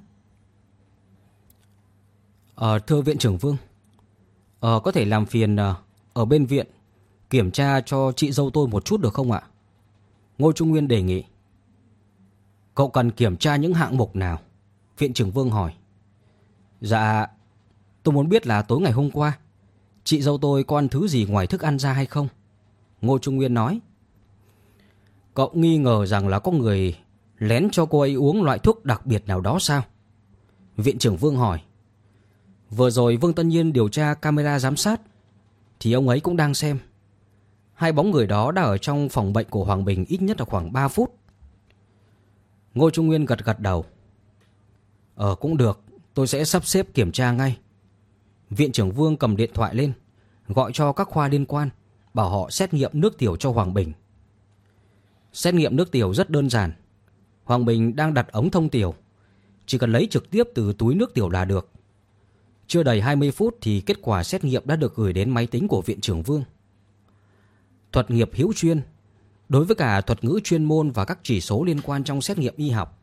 Thưa viện trưởng Vương, có thể làm phiền ở bên viện kiểm tra cho chị dâu tôi một chút được không ạ? Ngô Trung Nguyên đề nghị. Cậu cần kiểm tra những hạng mục nào? Viện trưởng Vương hỏi. Dạ, tôi muốn biết là tối ngày hôm qua chị dâu tôi có ăn thứ gì ngoài thức ăn ra hay không? Ngô Trung Nguyên nói. Cậu nghi ngờ rằng là có người lén cho cô ấy uống loại thuốc đặc biệt nào đó sao? Viện trưởng Vương hỏi. Vừa rồi Vương Tân Nhiên điều tra camera giám sát thì ông ấy cũng đang xem. 2 bóng người đó đã ở trong phòng bệnh của Hoàng Bình ít nhất là khoảng 3 phút. Ngô Trung Nguyên gật gật đầu. Cũng được, tôi sẽ sắp xếp kiểm tra ngay. Viện trưởng Vương cầm điện thoại lên, gọi cho các khoa liên quan, bảo họ xét nghiệm nước tiểu cho Hoàng Bình. Xét nghiệm nước tiểu rất đơn giản. Hoàng Bình đang đặt ống thông tiểu, chỉ cần lấy trực tiếp từ túi nước tiểu là được. Chưa đầy 20 phút thì kết quả xét nghiệm đã được gửi đến máy tính của viện trưởng Vương. Thuật nghiệp hữu chuyên, đối với cả thuật ngữ chuyên môn và các chỉ số liên quan trong xét nghiệm y học,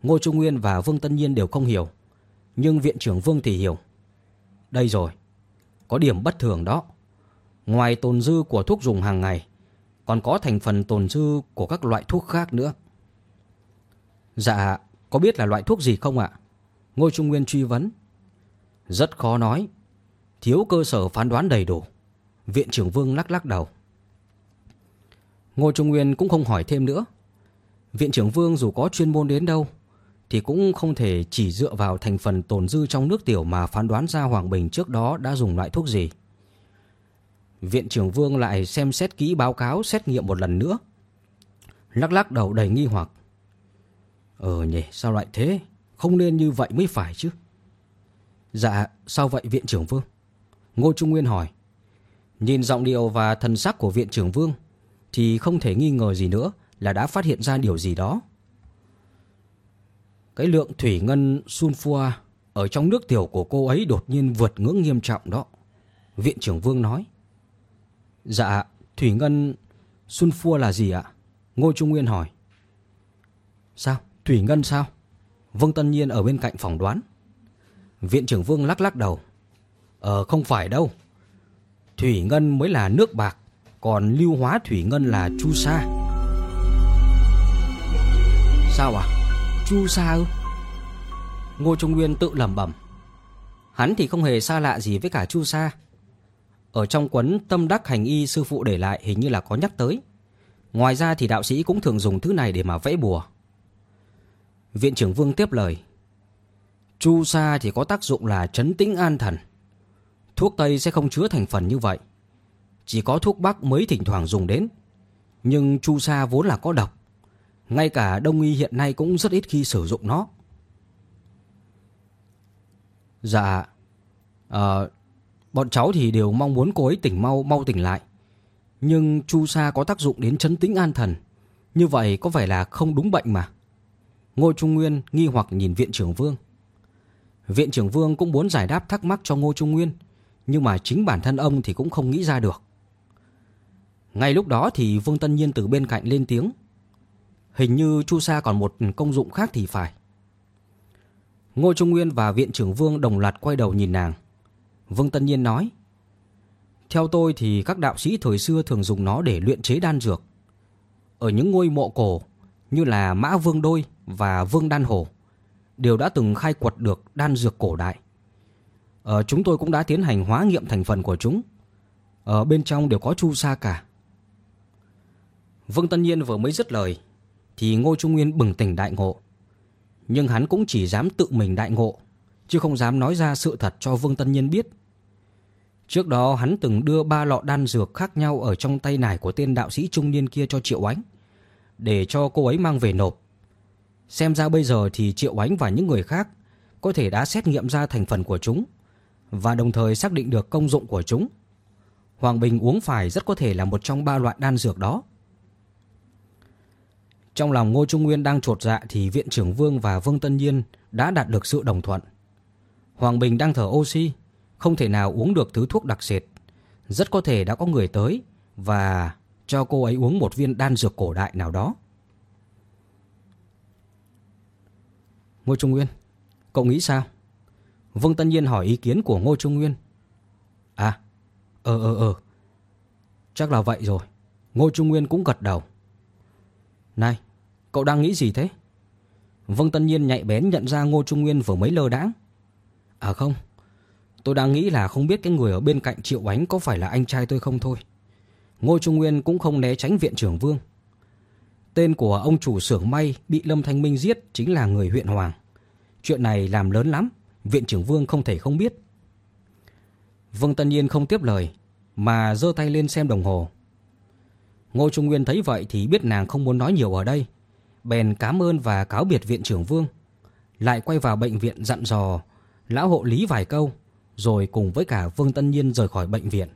Ngô Trung Nguyên và Vương Tân Nhiên đều không hiểu, nhưng viện trưởng Vương thì hiểu. Đây rồi, có điểm bất thường đó. Ngoài tồn dư của thuốc dùng hàng ngày, còn có thành phần tồn dư của các loại thuốc khác nữa. Dạ, có biết là loại thuốc gì không ạ? Ngô Trung Nguyên truy vấn. Rất khó nói, thiếu cơ sở phán đoán đầy đủ. Viện trưởng Vương lắc lắc đầu. Ngô Trung Nguyên cũng không hỏi thêm nữa. Viện trưởng Vương dù có chuyên môn đến đâu thì cũng không thể chỉ dựa vào thành phần tồn dư trong nước tiểu mà phán đoán ra Hoàng Bình trước đó đã dùng loại thuốc gì. Viện trưởng Vương lại xem xét kỹ báo cáo xét nghiệm một lần nữa, lắc lắc đầu đầy nghi hoặc. Nhỉ, sao lại thế? Không nên như vậy mới phải chứ. Dạ, sao vậy viện trưởng Vương? Ngô Trung Nguyên hỏi. Nhìn giọng điệu và thần sắc của viện trưởng Vương thì không thể nghi ngờ gì nữa là đã phát hiện ra điều gì đó. Cái lượng thủy ngân sulfua ở trong nước tiểu của cô ấy đột nhiên vượt ngưỡng nghiêm trọng đó, viện trưởng Vương nói. Dạ, thủy ngân sulfua là gì ạ? Ngô Trung Nguyên hỏi. Sao? Thủy ngân sao? Vương Tân Nhiên ở bên cạnh phỏng đoán. Viện trưởng Vương lắc lắc đầu. Không phải đâu. Thủy ngân mới là nước bạc, còn lưu hóa thủy ngân là chu sa. Sao à? Chu sa ư? Ngô Trung Nguyên tự lẩm bẩm. Hắn thì không hề xa lạ gì với cả chu sa. Ở trong cuốn Tâm Đắc Hành Y sư phụ để lại hình như là có nhắc tới. Ngoài ra thì đạo sĩ cũng thường dùng thứ này để mà vẽ bùa. Viện trưởng Vương tiếp lời. Chu sa thì có tác dụng là trấn tĩnh an thần. Thuốc Tây sẽ không chứa thành phần như vậy. Chỉ có thuốc Bắc mới thỉnh thoảng dùng đến. Nhưng chu sa vốn là có độc. Ngay cả Đông y hiện nay cũng rất ít khi sử dụng nó. Dạ, bọn cháu thì đều mong muốn cô ấy tỉnh mau tỉnh lại. Nhưng chu sa có tác dụng đến trấn tĩnh an thần. Như vậy có vẻ là không đúng bệnh mà. Ngô Trung Nguyên nghi hoặc nhìn viện trưởng Vương. Viện trưởng Vương cũng muốn giải đáp thắc mắc cho Ngô Trung Nguyên, nhưng mà chính bản thân ông thì cũng không nghĩ ra được. Ngay lúc đó thì Vương Tân Nhiên từ bên cạnh lên tiếng. Hình như chu sa còn một công dụng khác thì phải. Ngô Trung Nguyên và viện trưởng Vương đồng loạt quay đầu nhìn nàng. Vương Tân Nhiên nói. Theo tôi thì các đạo sĩ thời xưa thường dùng nó để luyện chế đan dược. Ở những ngôi mộ cổ như là Mã Vương Đôi và Vương Đan Hổ đều đã từng khai quật được đan dược cổ đại. Chúng tôi cũng đã tiến hành hóa nghiệm thành phần của chúng. Ở bên trong đều có chu sa cả. Vương Tân Nhiên vừa mới dứt lời thì Ngô Trung Nguyên bừng tỉnh đại ngộ. Nhưng hắn cũng chỉ dám tự mình đại ngộ, chứ không dám nói ra sự thật cho Vương Tân Nhiên biết. Trước đó hắn từng đưa 3 lọ đan dược khác nhau ở trong tay nải của tên đạo sĩ trung niên kia cho Triệu Ánh, để cho cô ấy mang về nộp. Xem ra bây giờ thì Triệu Ánh và những người khác có thể đã xét nghiệm ra thành phần của chúng và đồng thời xác định được công dụng của chúng. Hoàng Bình uống phải rất có thể là một trong 3 loại đan dược đó. Trong lòng Ngô Trung Nguyên đang chột dạ thì viện trưởng Vương và Vương Tân Nhiên đã đạt được sự đồng thuận. Hoàng Bình đang thở oxy, không thể nào uống được thứ thuốc đặc sệt. Rất có thể đã có người tới và cho cô ấy uống một viên đan dược cổ đại nào đó. Ngô Trung Nguyên, cậu nghĩ sao? Vương Tân Nhiên hỏi ý kiến của Ngô Trung Nguyên. Chắc là vậy rồi. Ngô Trung Nguyên cũng gật đầu. Này, cậu đang nghĩ gì thế? Vương Tân Nhiên nhạy bén nhận ra Ngô Trung Nguyên vừa mới lơ đãng. Không, tôi đang nghĩ là không biết cái người ở bên cạnh Triệu Ánh có phải là anh trai tôi không thôi. Ngô Trung Nguyên cũng không né tránh viện trưởng Vương. Tên của ông chủ xưởng may bị Lâm Thanh Minh giết chính là người huyện Hoàng. Chuyện này làm lớn lắm, viện trưởng Vương không thể không biết. Vương Tân Nhiên không tiếp lời mà giơ tay lên xem đồng hồ. Ngô Trung Nguyên thấy vậy thì biết nàng không muốn nói nhiều ở đây, bèn cảm ơn và cáo biệt viện trưởng Vương, lại quay vào bệnh viện dặn dò lão hộ lý vài câu, rồi cùng với cả Vương Tân Nhiên rời khỏi bệnh viện.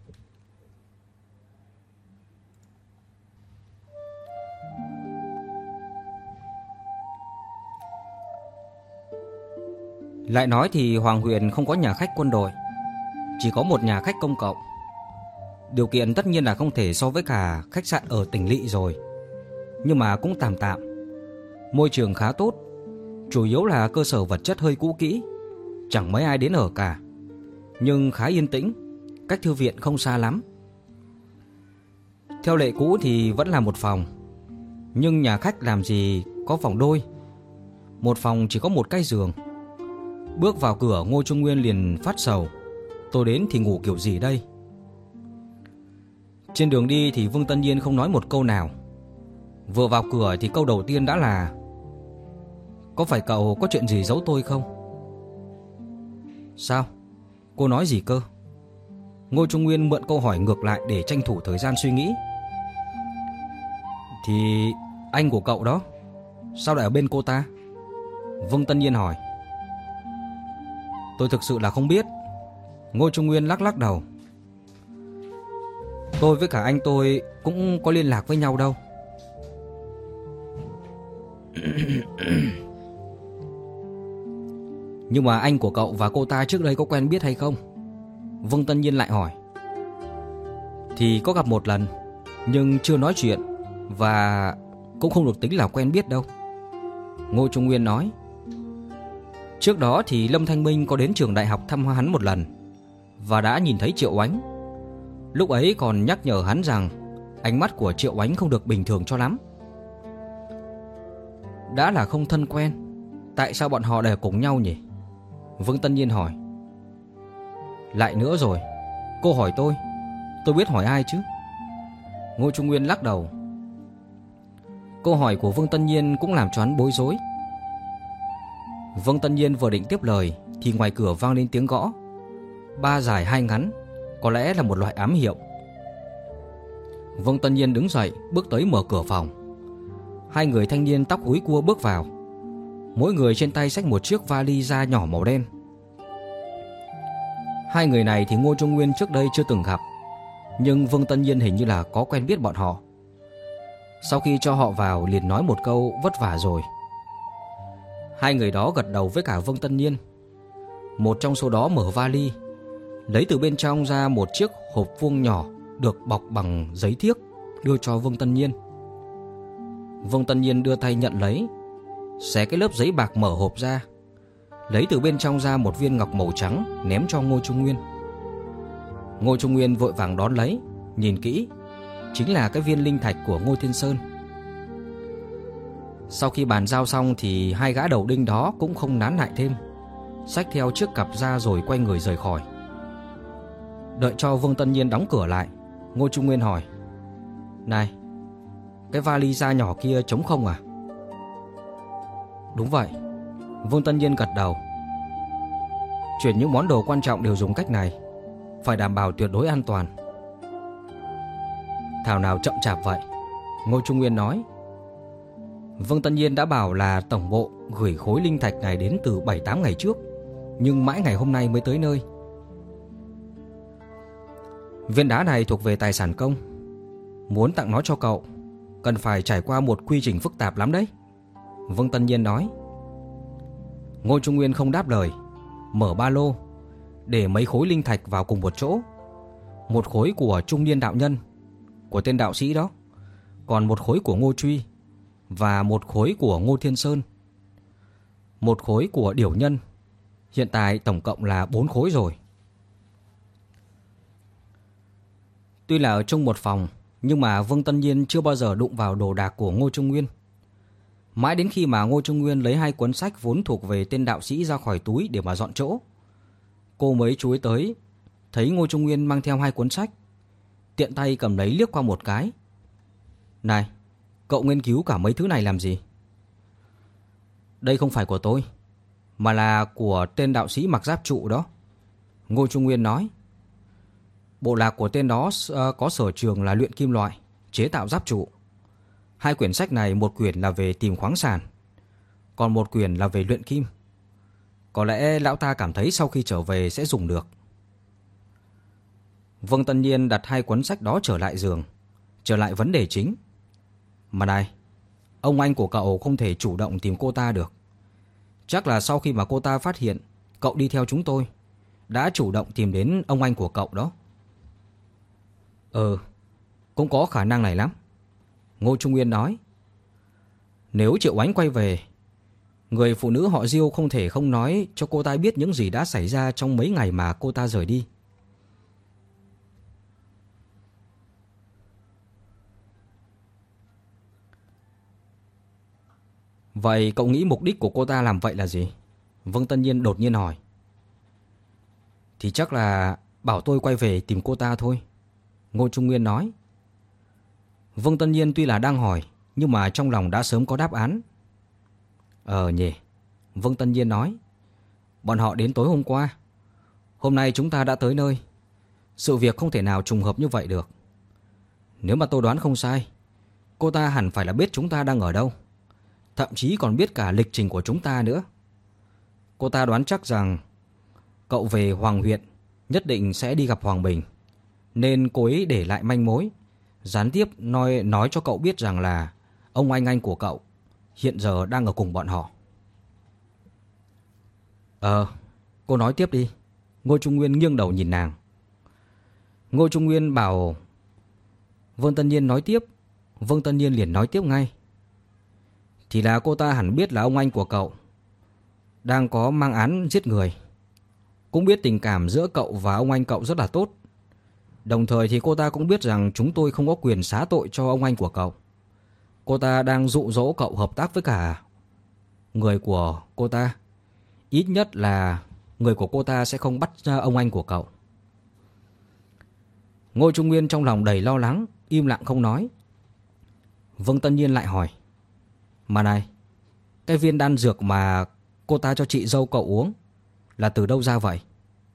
Lại nói thì Hoàng huyện không có nhà khách quân đội, chỉ có một nhà khách công cộng. Điều kiện tất nhiên là không thể so với cả khách sạn ở tỉnh lỵ rồi, nhưng mà cũng tạm tạm. Môi trường khá tốt, chủ yếu là cơ sở vật chất hơi cũ kỹ, chẳng mấy ai đến ở cả, nhưng khá yên tĩnh, cách thư viện không xa lắm. Theo lệ cũ thì vẫn là một phòng, nhưng nhà khách làm gì có phòng đôi. Một phòng chỉ có một cái giường. Bước vào cửa, Ngô Trung Nguyên liền phát sầu. Tôi đến thì ngủ kiểu gì đây? Trên đường đi thì Vương Tân Nhiên không nói một câu nào. Vừa vào cửa thì câu đầu tiên đã là: có phải cậu có chuyện gì giấu tôi không? Sao? Cô nói gì cơ? Ngô Trung Nguyên mượn câu hỏi ngược lại để tranh thủ thời gian suy nghĩ. Thì anh của cậu đó, sao lại ở bên cô ta? Vương Tân Nhiên hỏi. Tôi thực sự là không biết. Ngô Trung Nguyên lắc lắc đầu. Tôi với cả anh tôi cũng có liên lạc với nhau đâu. Nhưng mà anh của cậu và cô ta trước đây có quen biết hay không? Vương Tân Nhiên lại hỏi. Thì có gặp một lần, nhưng chưa nói chuyện, và cũng không được tính là quen biết đâu. Ngô Trung Nguyên nói. Trước đó thì Lâm Thanh Minh có đến trường đại học thăm hắn một lần, và đã nhìn thấy Triệu Oánh. Lúc ấy còn nhắc nhở hắn rằng ánh mắt của Triệu Oánh không được bình thường cho lắm. Đã là không thân quen, tại sao bọn họ đều cùng nhau nhỉ? Vương Tân Nhiên hỏi. Lại nữa rồi, cô hỏi tôi biết hỏi ai chứ? Ngô Trung Nguyên lắc đầu. Câu hỏi của Vương Tân Nhiên cũng làm cho hắn bối rối. Vương Tân Nhiên vừa định tiếp lời thì ngoài cửa vang lên tiếng gõ. 3 dài 2 ngắn, có lẽ là một loại ám hiệu. Vương Tân Nhiên đứng dậy, bước tới mở cửa phòng. 2 người thanh niên tóc húi cua bước vào. Mỗi người trên tay xách một chiếc vali da nhỏ màu đen. 2 người này thì Ngô Trung Nguyên trước đây chưa từng gặp, nhưng Vương Tân Nhiên hình như là có quen biết bọn họ. Sau khi cho họ vào liền nói một câu vất vả rồi. 2 người đó gật đầu với cả Vương Tân Nhiên. Một trong số đó mở vali, lấy từ bên trong ra một chiếc hộp vuông nhỏ được bọc bằng giấy thiếc, đưa cho Vương Tân Nhiên. Vương Tân Nhiên đưa tay nhận lấy, xé cái lớp giấy bạc mở hộp ra, lấy từ bên trong ra một viên ngọc màu trắng ném cho Ngô Trung Nguyên. Ngô Trung Nguyên vội vàng đón lấy, nhìn kỹ, chính là cái viên linh thạch của Ngô Thiên Sơn. Sau khi bàn giao xong thì 2 gã đầu đinh đó cũng không nán lại thêm, xách theo chiếc cặp ra rồi quay người rời khỏi. Đợi cho Vương Tân Nhiên đóng cửa lại, Ngô Trung Nguyên hỏi. Này, cái vali da nhỏ kia trống không à? Đúng vậy. Vương Tân Nhiên gật đầu. Chuyển những món đồ quan trọng đều dùng cách này, phải đảm bảo tuyệt đối an toàn. Thảo nào chậm chạp vậy, Ngô Trung Nguyên nói. Vương Tân Nhiên đã bảo là tổng bộ gửi khối linh thạch này đến từ 7-8 ngày trước, nhưng mãi ngày hôm nay mới tới nơi. Viên đá này thuộc về tài sản công. Muốn tặng nó cho cậu, cần phải trải qua một quy trình phức tạp lắm đấy, Vương Tân Nhiên nói. Ngô Trung Nguyên không đáp lời, mở ba lô, để mấy khối linh thạch vào cùng một chỗ. Một khối của trung niên đạo nhân, của tên đạo sĩ đó, còn một khối của Ngô Truy, và một khối của Ngô Thiên Sơn, một khối của Điểu Nhân. Hiện tại tổng cộng là 4 khối rồi. Tuy là ở chung một phòng, nhưng mà Vương Tân Nhiên chưa bao giờ đụng vào đồ đạc của Ngô Trung Nguyên. Mãi đến khi mà Ngô Trung Nguyên lấy 2 cuốn sách vốn thuộc về tên đạo sĩ ra khỏi túi để mà dọn chỗ, cô mới chú ý tới, thấy Ngô Trung Nguyên mang theo 2 cuốn sách, tiện tay cầm lấy liếc qua một cái. Này, cậu nghiên cứu cả mấy thứ này làm gì? Đây không phải của tôi, mà là của tên đạo sĩ mặc giáp trụ đó, Ngô Trung Nguyên nói. Bộ lạc của tên đó có sở trường là luyện kim loại, chế tạo giáp trụ. 2 quyển sách này, một quyển là về tìm khoáng sản, còn một quyển là về luyện kim. Có lẽ lão ta cảm thấy sau khi trở về sẽ dùng được. Vương Tân Nhiên đặt 2 cuốn sách đó trở lại giường, trở lại vấn đề chính. Mà này, ông anh của cậu không thể chủ động tìm cô ta được. Chắc là sau khi mà cô ta phát hiện cậu đi theo chúng tôi, đã chủ động tìm đến ông anh của cậu đó. Cũng có khả năng này lắm, Ngô Trung Nguyên nói. Nếu Triệu Oánh quay về, Người phụ nữ họ Diêu không thể không nói cho cô ta biết những gì đã xảy ra trong mấy ngày mà cô ta rời đi. Vậy cậu nghĩ mục đích của cô ta làm vậy là gì? Vương Tân Nhiên đột nhiên hỏi. Thì chắc là bảo tôi quay về tìm cô ta thôi, Ngô Trung Nguyên nói. Vương Tân Nhiên tuy là đang hỏi, nhưng mà trong lòng đã sớm có đáp án. Nhỉ, Vương Tân Nhiên nói. Bọn họ đến tối hôm qua. Hôm nay chúng ta đã tới nơi. Sự việc không thể nào trùng hợp như vậy được. Nếu mà tôi đoán không sai, cô ta hẳn phải là biết chúng ta đang ở đâu, thậm chí còn biết cả lịch trình của chúng ta nữa. Cô ta đoán chắc rằng cậu về Hoàng huyện nhất định sẽ đi gặp Hoàng Bình, nên cô ấy để lại manh mối, gián tiếp nói cho cậu biết rằng là ông anh của cậu hiện giờ đang ở cùng bọn họ. Cô nói tiếp đi. Ngô Trung Nguyên nghiêng đầu nhìn nàng. Ngô Trung Nguyên bảo Vương Tân Nhiên nói tiếp. Vương Tân Nhiên liền nói tiếp ngay. Thì là cô ta hẳn biết là ông anh của cậu đang có mang án giết người, cũng biết tình cảm giữa cậu và ông anh cậu rất là tốt. Đồng thời thì cô ta cũng biết rằng chúng tôi không có quyền xá tội cho ông anh của cậu. Cô ta đang dụ dỗ cậu hợp tác với cả người của cô ta. Ít nhất là người của cô ta sẽ không bắt ra ông anh của cậu. Ngô Trung Nguyên trong lòng đầy lo lắng, im lặng không nói. Vương Tân Nhiên lại hỏi. Mà này, cái viên đan dược mà cô ta cho chị dâu cậu uống là từ đâu ra vậy?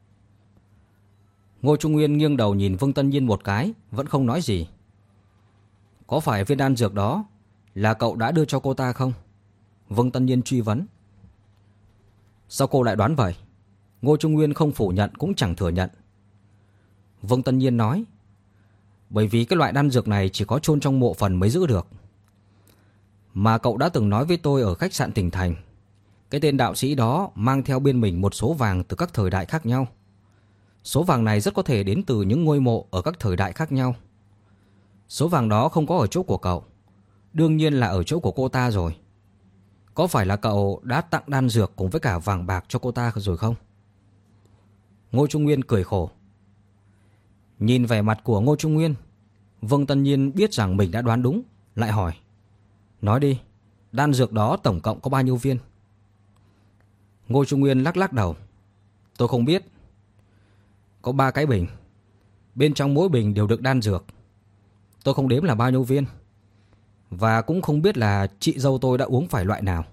Ngô Trung Nguyên nghiêng đầu nhìn Vương Tân Nhiên một cái, vẫn không nói gì. Có phải viên đan dược đó là cậu đã đưa cho cô ta không? Vương Tân Nhiên truy vấn. Sao cô lại đoán vậy? Ngô Trung Nguyên không phủ nhận cũng chẳng thừa nhận. Vương Tân Nhiên nói. Bởi vì cái loại đan dược này chỉ có chôn trong mộ phần mới giữ được. Mà cậu đã từng nói với tôi ở khách sạn Tỉnh Thành, cái tên đạo sĩ đó mang theo bên mình một số vàng từ các thời đại khác nhau. Số vàng này rất có thể đến từ những ngôi mộ ở các thời đại khác nhau. Số vàng đó không có ở chỗ của cậu, đương nhiên là ở chỗ của cô ta rồi. Có phải là cậu đã tặng đan dược cùng với cả vàng bạc cho cô ta rồi không? Ngô Trung Nguyên cười khổ. Nhìn vẻ mặt của Ngô Trung Nguyên, Vương Tân Nhiên biết rằng mình đã đoán đúng, lại hỏi. Nói đi, đan dược đó tổng cộng có bao nhiêu viên? Ngô Trung Nguyên lắc lắc đầu. Tôi không biết. Có 3 cái bình. Bên trong mỗi bình đều đựng đan dược. Tôi không đếm là bao nhiêu viên. Và cũng không biết là chị dâu tôi đã uống phải loại nào.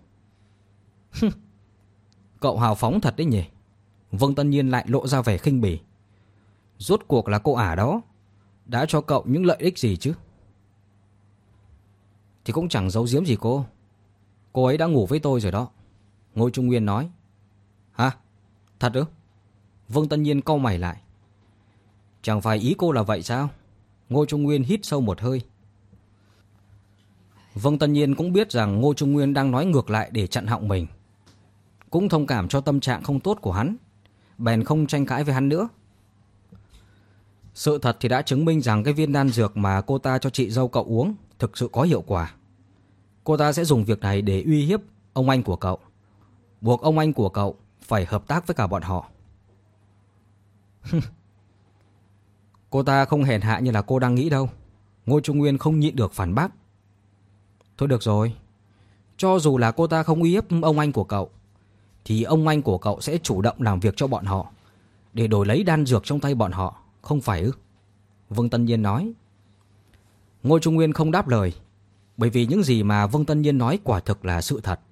Cậu hào phóng thật đấy nhỉ. Vương Tân Nhiên lại lộ ra vẻ khinh bỉ. Rốt cuộc là cô ả đó đã cho cậu những lợi ích gì chứ? Thì cũng chẳng giấu giếm gì cô. Cô ấy đã ngủ với tôi rồi đó, Ngô Trung Nguyên nói. Hả? Thật ư? Vương Tân Nhiên cau mày lại. Chẳng phải ý cô là vậy sao? Ngô Trung Nguyên hít sâu một hơi. Vương Tân Nhiên cũng biết rằng Ngô Trung Nguyên đang nói ngược lại để chặn họng mình, cũng thông cảm cho tâm trạng không tốt của hắn, bèn không tranh cãi với hắn nữa. Sự thật thì đã chứng minh rằng cái viên đan dược mà cô ta cho chị dâu cậu uống thực sự có hiệu quả. Cô ta sẽ dùng việc này để uy hiếp ông anh của cậu, buộc ông anh của cậu phải hợp tác với cả bọn họ. Cô ta không hèn hạ như là cô đang nghĩ đâu. Ngô Trung Nguyên không nhịn được phản bác. Thôi được rồi, cho dù là cô ta không uy hiếp ông anh của cậu, thì ông anh của cậu sẽ chủ động làm việc cho bọn họ để đổi lấy đan dược trong tay bọn họ, không phải ư? Vương Tân Nhiên nói. Ngô Trung Nguyên không đáp lời, bởi vì những gì mà Vương Tân Nhiên nói quả thực là sự thật.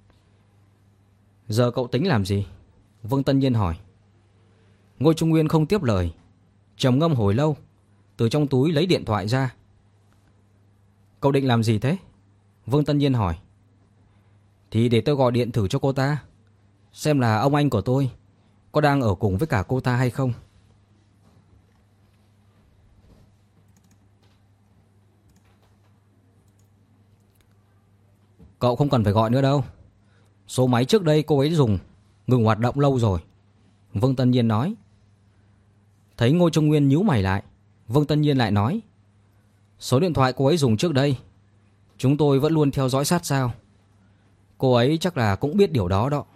Giờ cậu tính làm gì? Vương Tân Nhiên hỏi. Ngô Trung Nguyên không tiếp lời, trầm ngâm hồi lâu, từ trong túi lấy điện thoại ra. Cậu định làm gì thế? Vương Tân Nhiên hỏi. Thì để tôi gọi điện thử cho cô ta, xem là ông anh của tôi có đang ở cùng với cả cô ta hay không. Cậu không cần phải gọi nữa đâu. Số máy trước đây cô ấy dùng ngừng hoạt động lâu rồi, Vương Tân Nhiên nói. Thấy Ngô Trung Nguyên nhíu mày lại, Vương Tân Nhiên lại nói. Số điện thoại cô ấy dùng trước đây chúng tôi vẫn luôn theo dõi sát sao. Cô ấy chắc là cũng biết điều đó đó.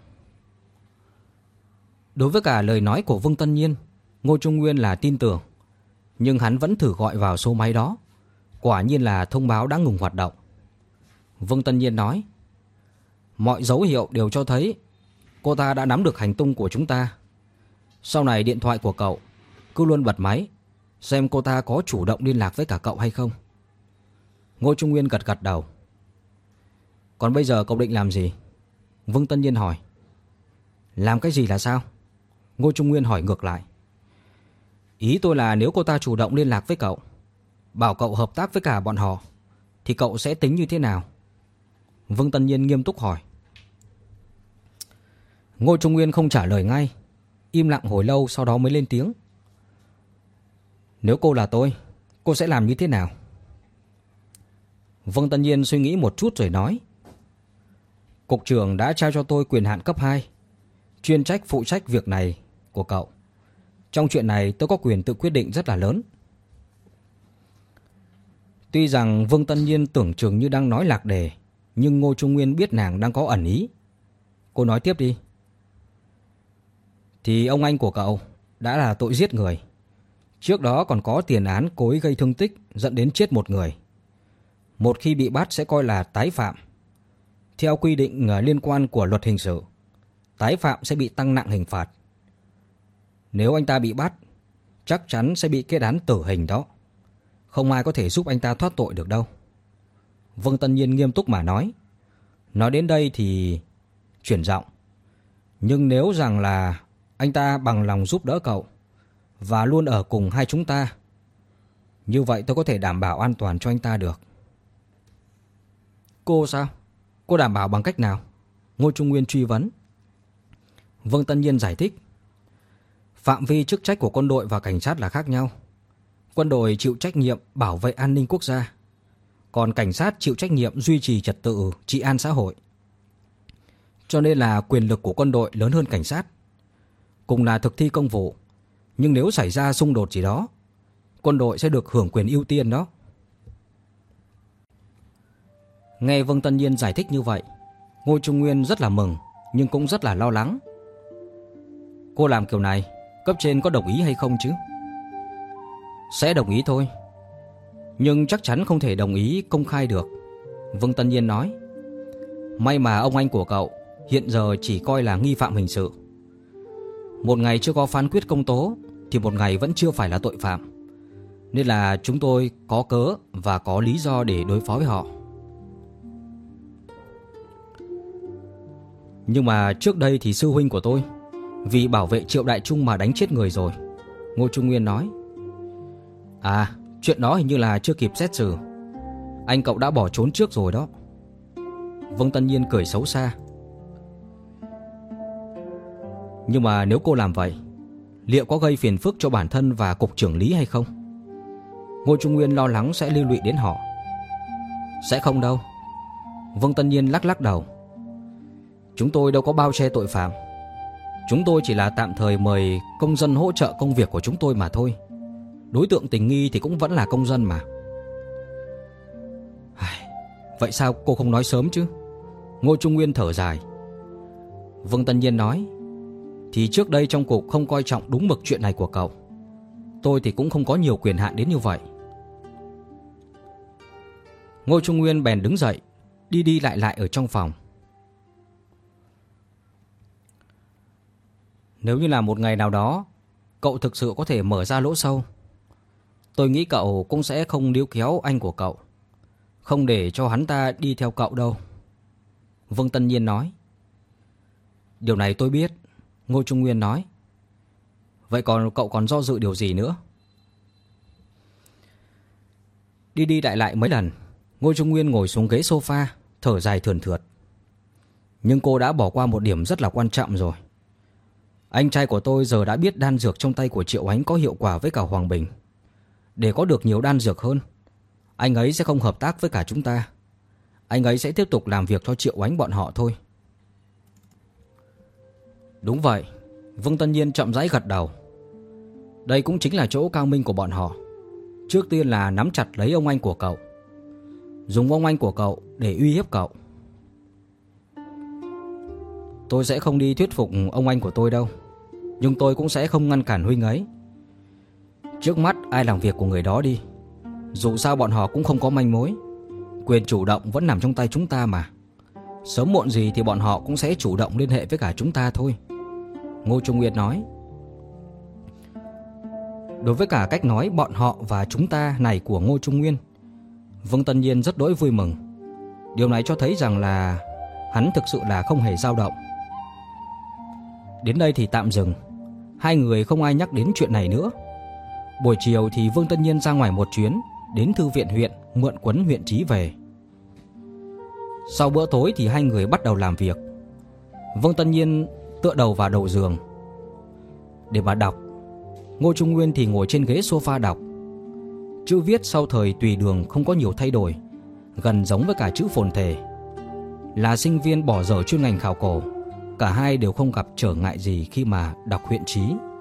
Đối với cả lời nói của Vương Tân Nhiên, Ngô Trung Nguyên là tin tưởng. Nhưng hắn vẫn thử gọi vào số máy đó. Quả nhiên là thông báo đã ngừng hoạt động. Vương Tân Nhiên nói: mọi dấu hiệu đều cho thấy cô ta đã nắm được hành tung của chúng ta. Sau này điện thoại của cậu cứ luôn bật máy, xem cô ta có chủ động liên lạc với cả cậu hay không. Ngô Trung Nguyên gật gật đầu. Còn bây giờ cậu định làm gì? Vương Tân Nhiên hỏi. Làm cái gì là sao? Ngô Trung Nguyên hỏi ngược lại. Ý tôi là nếu cô ta chủ động liên lạc với cậu, bảo cậu hợp tác với cả bọn họ, thì cậu sẽ tính như thế nào? Vương Tân Nhiên nghiêm túc hỏi. Ngô Trung Nguyên không trả lời ngay, im lặng hồi lâu sau đó mới lên tiếng. Nếu cô là tôi, cô sẽ làm như thế nào? Vương Tân Nhiên suy nghĩ một chút rồi nói. Cục trưởng đã trao cho tôi quyền hạn cấp 2, chuyên trách phụ trách việc này của cậu. Trong chuyện này tôi có quyền tự quyết định rất là lớn. Tuy rằng Vương Tân Nhiên tưởng chừng như đang nói lạc đề, nhưng Ngô Trung Nguyên biết nàng đang có ẩn ý. Cô nói tiếp đi. Thì ông anh của cậu đã là tội giết người. Trước đó còn có tiền án cố ý gây thương tích dẫn đến chết một người. Một khi bị bắt sẽ coi là tái phạm. Theo quy định liên quan của luật hình sự, tái phạm sẽ bị tăng nặng hình phạt. Nếu anh ta bị bắt, chắc chắn sẽ bị kết án tử hình đó. Không ai có thể giúp anh ta thoát tội được đâu. Vương Tân Nhiên nghiêm túc mà nói. Nói đến đây thì chuyển giọng. Nhưng nếu rằng là anh ta bằng lòng giúp đỡ cậu và luôn ở cùng hai chúng ta, như vậy tôi có thể đảm bảo an toàn cho anh ta được. Cô sao? Cô đảm bảo bằng cách nào? Ngô Trung Nguyên truy vấn. Vương Tân Nhiên giải thích. Phạm vi chức trách của quân đội và cảnh sát là khác nhau. Quân đội chịu trách nhiệm bảo vệ an ninh quốc gia, còn cảnh sát chịu trách nhiệm duy trì trật tự trị an xã hội. Cho nên là quyền lực của quân đội lớn hơn cảnh sát. Cùng là thực thi công vụ, nhưng nếu xảy ra xung đột gì đó, quân đội sẽ được hưởng quyền ưu tiên đó. Nghe Vương Tân Nhiên giải thích như vậy, Ngô Trung Nguyên rất là mừng, nhưng cũng rất là lo lắng. Cô làm kiểu này, cấp trên có đồng ý hay không chứ? Sẽ đồng ý thôi, nhưng chắc chắn không thể đồng ý công khai được. Vương Tân Nhiên nói. May mà ông anh của cậu hiện giờ chỉ coi là nghi phạm hình sự. Một ngày chưa có phán quyết công tố thì một ngày vẫn chưa phải là tội phạm. Nên là chúng tôi có cớ và có lý do để đối phó với họ. Nhưng mà trước đây thì sư huynh của tôi vì bảo vệ Triệu Đại Trung mà đánh chết người rồi. Ngô Trung Nguyên nói. À, chuyện đó hình như là chưa kịp xét xử. Anh cậu đã bỏ trốn trước rồi đó. Vương Tân Nhiên cười xấu xa. Nhưng mà nếu cô làm vậy, liệu có gây phiền phức cho bản thân và cục trưởng Lý hay không? Ngô Trung Nguyên lo lắng sẽ liên lụy đến họ. Sẽ không đâu. Vương Tân Nhiên lắc lắc đầu. Chúng tôi đâu có bao che tội phạm. Chúng tôi chỉ là tạm thời mời công dân hỗ trợ công việc của chúng tôi mà thôi. Đối tượng tình nghi thì cũng vẫn là công dân mà. Vậy sao cô không nói sớm chứ? Ngô Trung Nguyên thở dài. Vương Tân Nhiên nói. Thì trước đây trong cục không coi trọng đúng mực chuyện này của cậu. Tôi thì cũng không có nhiều quyền hạn đến như vậy. Ngô Trung Nguyên bèn đứng dậy, đi đi lại lại ở trong phòng. Nếu như là một ngày nào đó cậu thực sự có thể mở ra lỗ sâu, tôi nghĩ cậu cũng sẽ không níu kéo anh của cậu, không để cho hắn ta đi theo cậu đâu. Vương Tân Nhiên nói. Điều này tôi biết. Ngô Trung Nguyên nói. Vậy còn cậu còn do dự điều gì nữa? Đi đi lại lại mấy lần, Ngô Trung Nguyên ngồi xuống ghế sofa, thở dài thườn thượt. Nhưng cô đã bỏ qua một điểm rất là quan trọng rồi. Anh trai của tôi giờ đã biết đan dược trong tay của Triệu Ánh có hiệu quả với cả Hoàng Bình. Để có được nhiều đan dược hơn, anh ấy sẽ không hợp tác với cả chúng ta. Anh ấy sẽ tiếp tục làm việc cho Triệu Ánh bọn họ thôi. Đúng vậy. Vương Tân Nhiên chậm rãi gật đầu. Đây cũng chính là chỗ cao minh của bọn họ. Trước tiên là nắm chặt lấy ông anh của cậu, dùng ông anh của cậu để uy hiếp cậu. Tôi sẽ không đi thuyết phục ông anh của tôi đâu, nhưng tôi cũng sẽ không ngăn cản huynh ấy. Trước mắt ai làm việc của người đó đi. Dù sao bọn họ cũng không có manh mối. Quyền chủ động vẫn nằm trong tay chúng ta mà. Sớm muộn gì thì bọn họ cũng sẽ chủ động liên hệ với cả chúng ta thôi, Ngô Trung Nguyên nói. Đối với cả cách nói bọn họ và chúng ta này của Ngô Trung Nguyên, Vương Tân Nhiên rất đỗi vui mừng. Điều này cho thấy rằng là hắn thực sự là không hề dao động. Đến đây thì tạm dừng. Hai người không ai nhắc đến chuyện này nữa. Buổi chiều thì Vương Tân Nhiên ra ngoài một chuyến, đến thư viện huyện mượn cuốn huyện chí về. Sau bữa tối thì hai người bắt đầu làm việc. Vương Tân Nhiên tựa đầu vào đầu giường để mà đọc. Ngô Trung Nguyên thì ngồi trên ghế sofa đọc. Chữ viết sau thời Tùy Đường không có nhiều thay đổi, gần giống với cả chữ phồn thể. Là sinh viên bỏ dở chuyên ngành khảo cổ, cả hai đều không gặp trở ngại gì khi mà đọc huyện chí.